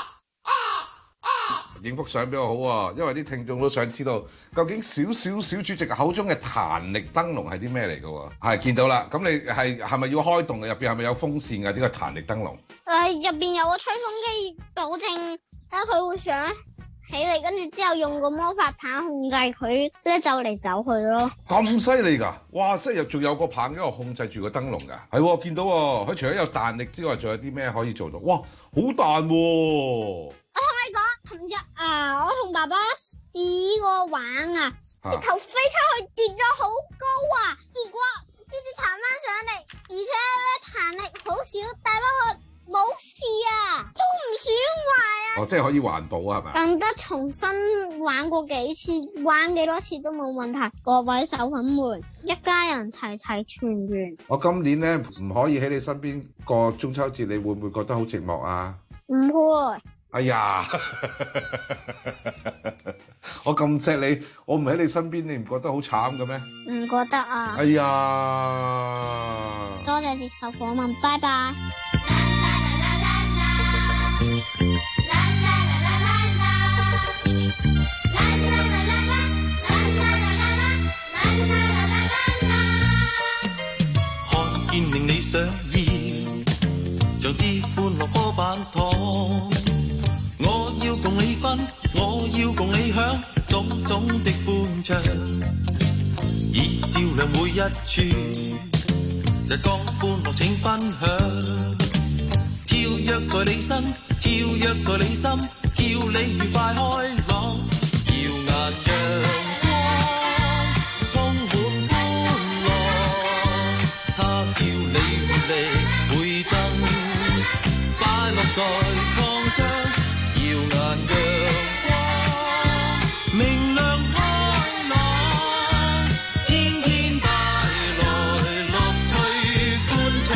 影幅相俾我好喎，因為啲聽眾都想知道究竟小小小主席口中嘅彈力燈籠係啲咩嚟嘅喎？係見到啦，咁你係係咪要開動嘅？入邊係咪有風扇嘅呢個彈力燈籠？ 誒，入邊有個吹風機，保證啊佢會上起嚟，跟住之後用個魔法棒控制佢咧走嚟走去咯。 咁犀利㗎！哇，即係又仲有個棒喺度控制住個燈籠㗎。係喎，見到喎，佢除咗有彈力之外，仲有啲咩可以做到？哇，好彈喎！ 我同你講，琴日啊，我同爸爸試過玩啊，直頭飛出去跌咗好高啊，結果直接彈翻上嚟，而且咧彈力好少，但不過冇事啊，都唔損壞啊， 哦，即係可以環保啊，係咪？ 咁得重新玩過幾次，玩幾多次都冇問題。各位手粉們，一家人齊齊團圓。 我今年咧唔可以喺你身邊過中秋節，你會唔會覺得好寂寞啊？ 唔會。 哎呀，我咁錫你，我唔喺你身邊，你唔覺得好慘嘅咩？ 唔覺得啊。 哎呀， 多謝接受訪問，拜拜。 看見令你想要，像支歡樂波板糖。我要共你分，我要共你享，種種的歡暢，已照亮每一處。日光歡樂請分享，跳躍在你身，跳躍在你心，叫你愉快開朗，耀眼陽光，充滿歡樂，它叫你活力倍增，快樂在擴張。耀眼陽光，明亮開朗，天天帶來樂趣歡暢。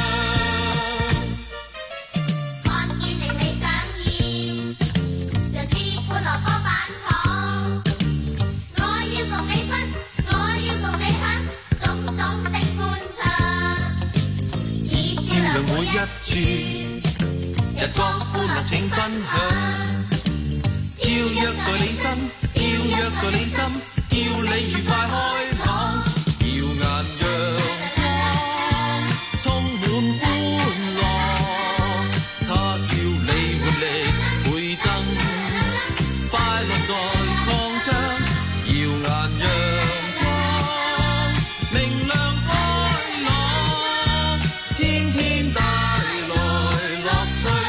看見令你想要，像支歡樂波板糖。我要共你分，我要共你享，種種的歡暢，已照亮每一處。日光歡樂請分享，跳躍在你身，跳躍在你心，叫你愉快開朗，耀眼陽光，充滿歡樂，它叫你活力倍增，快樂在擴張，耀眼陽光，明亮開朗，天天帶來樂趣。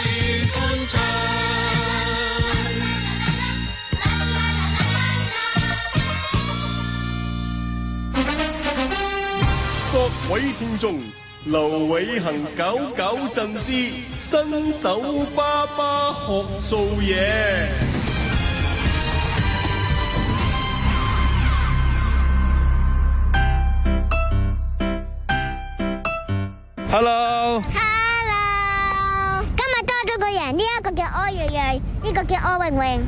各位聽眾，劉偉恒搞搞震之新手爸爸學做嘢。 Hello。 Hello。今日多咗個人，呢一個叫柯瑞瑞，呢個叫柯榮榮。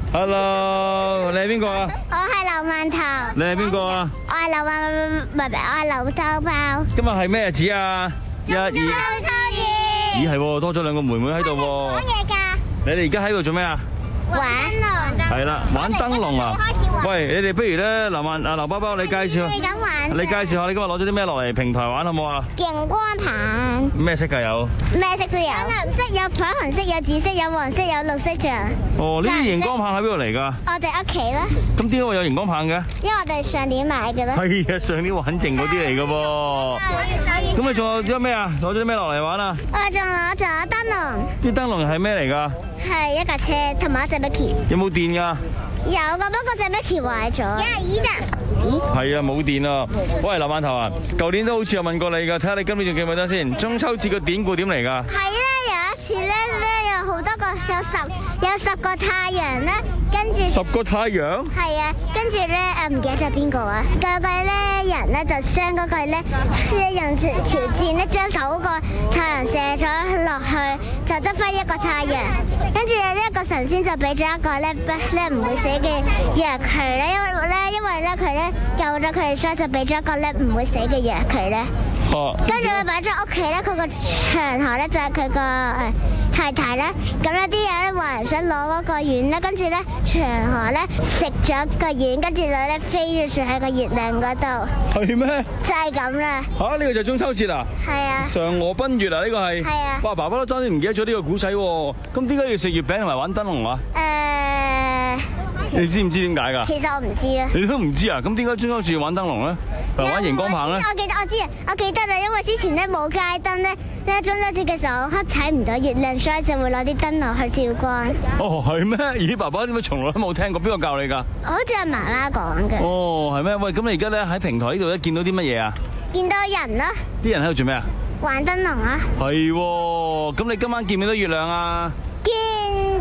Hello，你係邊個啊？ 我係劉饅頭。 你係邊個啊？ 我係劉饅，唔係唔係，我係劉周包。 今日係咩日子啊？一、二。 中秋節。 咦係喎，多咗兩個妹妹喺度喎。 講嘢㗎。 你哋而家喺度做咩啊？ 玩燈籠。 係啦，玩燈籠啊！喂，你哋不如咧，劉饅啊，劉包包，你介紹。 你咁玩。 你介紹下你今日攞咗啲咩落嚟平台玩好唔好啊？ 熒光棒。 咩色㗎有？ 咩色都有。有藍色，有粉紅色，有紫色，有黃色，有綠色醬。 哦，呢啲熒光棒喺邊度嚟㗎？ 我哋屋企啦。 咁點解會有熒光棒嘅？ 因為我哋上年買嘅啦。 係啊，上年玩剩嗰啲嚟㗎噃。咁你仲有啲咩啊？攞咗啲咩落嚟玩啊？ 我仲攞咗燈籠。 啲燈籠係咩嚟㗎？ 係一架車同埋一隻 Mickey。 有冇電㗎？ 有㗎，不過隻 Mickey 壞咗。一係依咋？咦？ 係啊，冇電啊！喂，劉饅頭啊，舊年都好似有問過你㗎，睇下你今年仲記唔記得先？中秋節個典故點嚟㗎？ 係咧，有一次咧咧有好多個有十有十個太陽咧，跟住十個太陽？ 係啊，跟住咧誒唔記得咗邊個啊？個個咧人咧就將嗰個咧用條條箭咧將首個太陽射咗落去，就得翻一個太陽。跟住呢一個神仙就俾咗一個咧咧唔會死嘅藥佢咧，因為咧因為咧佢咧救咗佢，所以就俾咗一個咧唔會死嘅藥佢咧。跟住佢擺咗屋企咧，佢個長河咧就係佢個誒太太咧。咁有啲人咧話人想攞嗰個丸咧，跟住咧長河咧食咗個丸，跟住就咧飛咗住喺個月亮嗰度。 係咩？ 就係咁啦。 嚇！呢個就係中秋節啊？ 係啊。 嫦娥奔月啊？呢個係。係啊。哇！爸爸都爭啲唔記得咗呢個古仔喎。咁點解要食月餅同埋玩燈籠啊？誒。你知唔知點解㗎？其實我唔知啊。你都唔知啊？咁點解中秋節要玩燈籠咧？同玩熒光棒咧？我記得我知啊，我記得啦，因為之前咧冇街燈咧，咧中秋節嘅時候黑睇唔到月亮，所以就會攞啲燈籠去照光。哦，係咩？咦，爸爸點解從來都冇聽過？邊個教你㗎？好似阿媽媽講嘅。哦，係咩？喂，咁你而家咧喺平台呢度咧見到啲乜嘢啊？見到人咯。啲人喺度做咩啊？玩燈籠啊。係喎，咁你今晚見唔見到月亮啊？見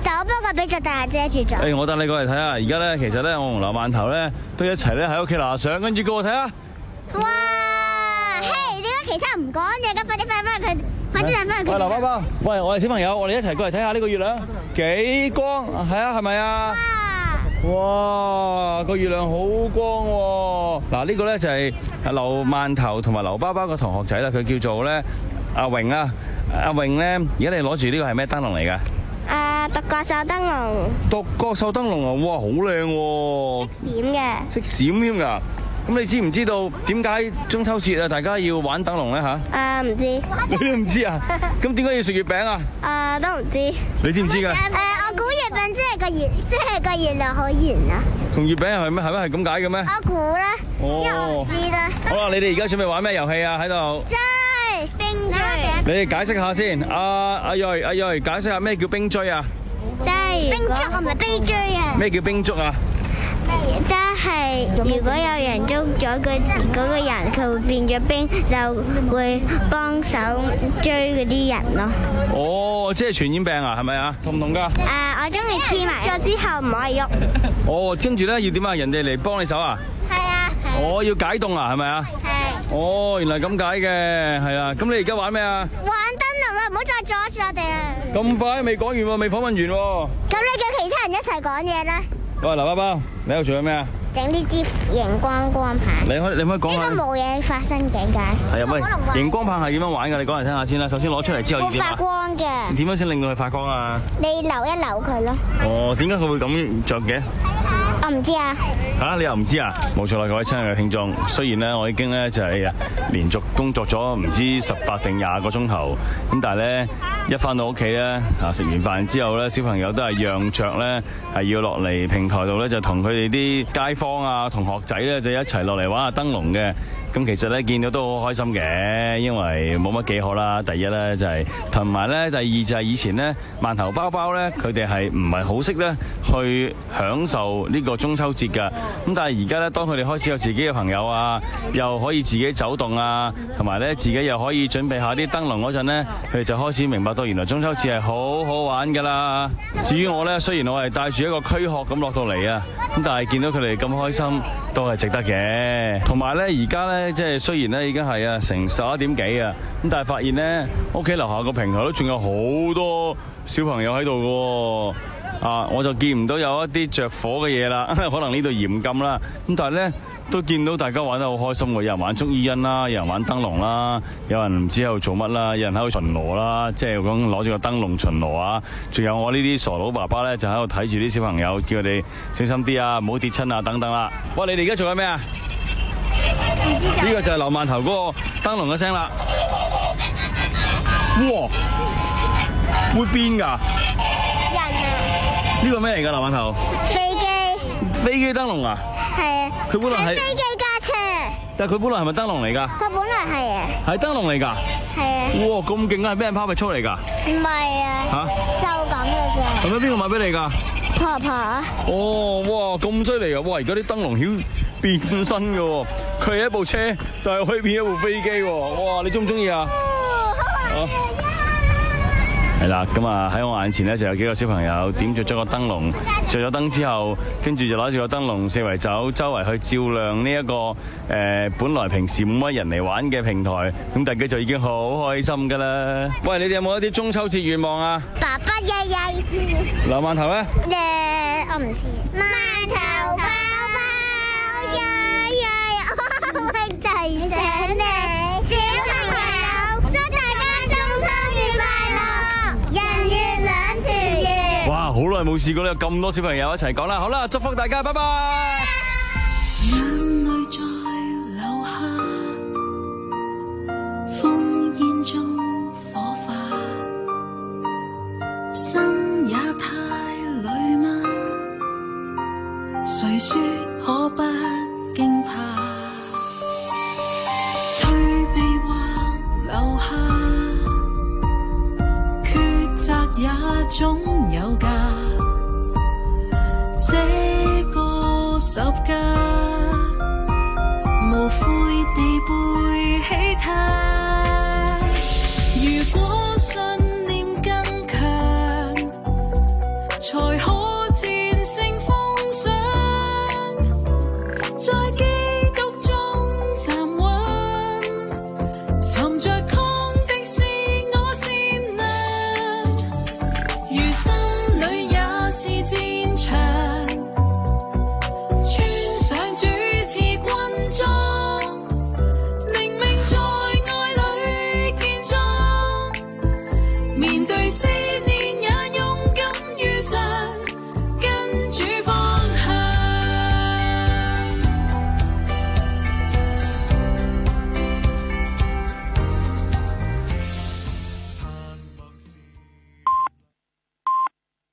走，不過俾咗大遮住咗。 誒，我帶你過嚟睇下，而家咧其實咧，我同劉饅頭咧都一齊咧喺屋企拿相，跟住過嚟睇下。 哇！嘿，點解其他人唔講嘢嘅？快啲快翻佢，快啲帶翻佢。 喂，劉爸爸，喂，我哋小朋友，我哋一齊過嚟睇下呢個月亮幾光，係啊，係咪啊？哇！個月亮好光喎！嗱，呢個咧就係劉饅頭同埋劉爸爸個同學仔啦，佢叫做咧阿榮啊。阿榮咧，而家你攞住呢個係咩燈籠嚟㗎？ 啊，獨角獸燈籠。 獨角獸燈籠啊！哇，好靚喎！ 點嘅？識閃添㗎。咁你知唔知道點解中秋節啊大家要玩燈籠咧嚇？ 啊，唔知。 你都唔知啊？咁點解要食月餅啊？ 啊，都唔知。 你知唔知㗎？誒， 我估月餅即係個月，即係個月亮好圓啊。 同月餅係咩？係咩係咁解嘅咩？ 我估啦。 哦。 因為我唔知啦。 好啦，你哋而家準備玩咩遊戲啊？喺度。 追冰追。 你哋解釋下先。阿阿瑞阿瑞，解釋下咩叫冰追啊？ 即係冰捉啊，唔係冰追啊。 咩叫冰捉啊？ 即係如果有人捉咗佢嗰個人，佢會變咗冰，就會幫手追嗰啲人咯。 哦，即係傳染病啊，係咪啊？痛唔痛㗎？誒， 我中意黐埋咗之後唔可以喐。 哦，跟住咧要點啊？人哋嚟幫你手啊？ 係啊。 我要解凍啊，係咪啊？係。哦，原來咁解嘅，係啊。咁你而家玩咩啊？ 玩燈籠啊！唔好再阻住我哋啊！ 咁快未講完喎，未訪問完喎。咁你叫其他人一齊講嘢啦。 喂，劉包包，你喺度做緊咩啊？ 整呢啲熒光光棒。 你可你可以講下。 應該冇嘢發生嘅，點解？ 係啊，喂，熒光棒係點樣玩㗎？你講嚟聽下先啦。首先攞出嚟之後要點啊？會發光嘅。點樣先令到佢發光啊？你扭一扭佢咯。哦，點解佢會咁着嘅？我唔知啊。嚇，你又唔知啊？冇錯啦，各位親愛嘅聽眾，雖然咧我已經咧就係連續工作咗唔知十八定廿個鐘頭，咁但係咧一翻到屋企咧嚇食完飯之後咧，小朋友都係讓着咧係要落嚟平台度咧就同佢哋啲街坊啊同學仔咧就一齊落嚟玩下燈籠嘅。咁其實咧見到都好開心嘅，因為冇乜幾好啦。第一咧就係同埋咧，第二就係以前咧饅頭包包咧佢哋係唔係好識咧去享受呢個中秋節㗎。咁但係而家咧，當佢哋開始有自己嘅朋友啊，又可以自己走動啊，同埋咧自己又可以準備下啲燈籠嗰陣咧，佢哋就開始明白到原來中秋節係好好玩㗎啦。至於我咧，雖然我係帶住一個軀殼咁落到嚟啊，咁但係見到佢哋咁開心，都係值得嘅。同埋咧，而家咧即係雖然咧已經係啊成十一點幾啊，咁但係發現咧屋企樓下個平台都仲有好多小朋友喺度㗎。啊！我就見唔到有一啲着火嘅嘢啦，可能呢度嚴禁啦。咁但係咧都見到大家玩得好開心喎，有人玩捉伊人啦，有人玩燈籠啦，有人唔知喺度做乜啦，有人喺度巡邏啦，即係講攞住個燈籠巡邏啊。仲有我呢啲傻佬爸爸咧，就喺度睇住啲小朋友，叫佢哋小心啲啊，唔好跌親啊，等等啦。喂，你哋而家做緊咩啊？呢個就係劉饅頭嗰個燈籠嘅聲啦。哇！會變㗎？呢個咩嚟㗎？劉饅頭？飛機。飛機燈籠啊？係啊。佢本來係飛機加車。但係佢本來係咪燈籠嚟㗎？佢本來係啊。係燈籠嚟㗎？係啊。哇！咁勁啊！係俾人拋嚟出嚟㗎？唔係啊。嚇？就咁嘅啫。咁樣邊個買俾你㗎？婆婆。哦，哇！咁犀利啊！哇！而家啲燈籠曉變身㗎喎，佢係一部車，但係可以變一部飛機喎。哇！你中唔中意啊？哦。係啦，咁啊喺我眼前咧就有幾個小朋友點着咗個燈籠，着咗燈之後，跟住就攞住個燈籠四圍走，周圍去照亮呢、這、一個誒、呃、本來平時冇乜人嚟玩嘅平台，咁大家就已經好開心噶啦。喂，你哋有冇一啲中秋節願望啊？爸爸爺爺。劉饅頭咧？誒、yeah, 我唔知。饅頭包包呀呀，我會提醒你。小朋友，祝大家中秋節快樂！人月兩團圓。哇，好耐冇試過有咁多小朋友一齊講啦。好啦，祝福大家，拜拜。 眼淚在流下，烽煙中火花，心也太累嗎？誰說可不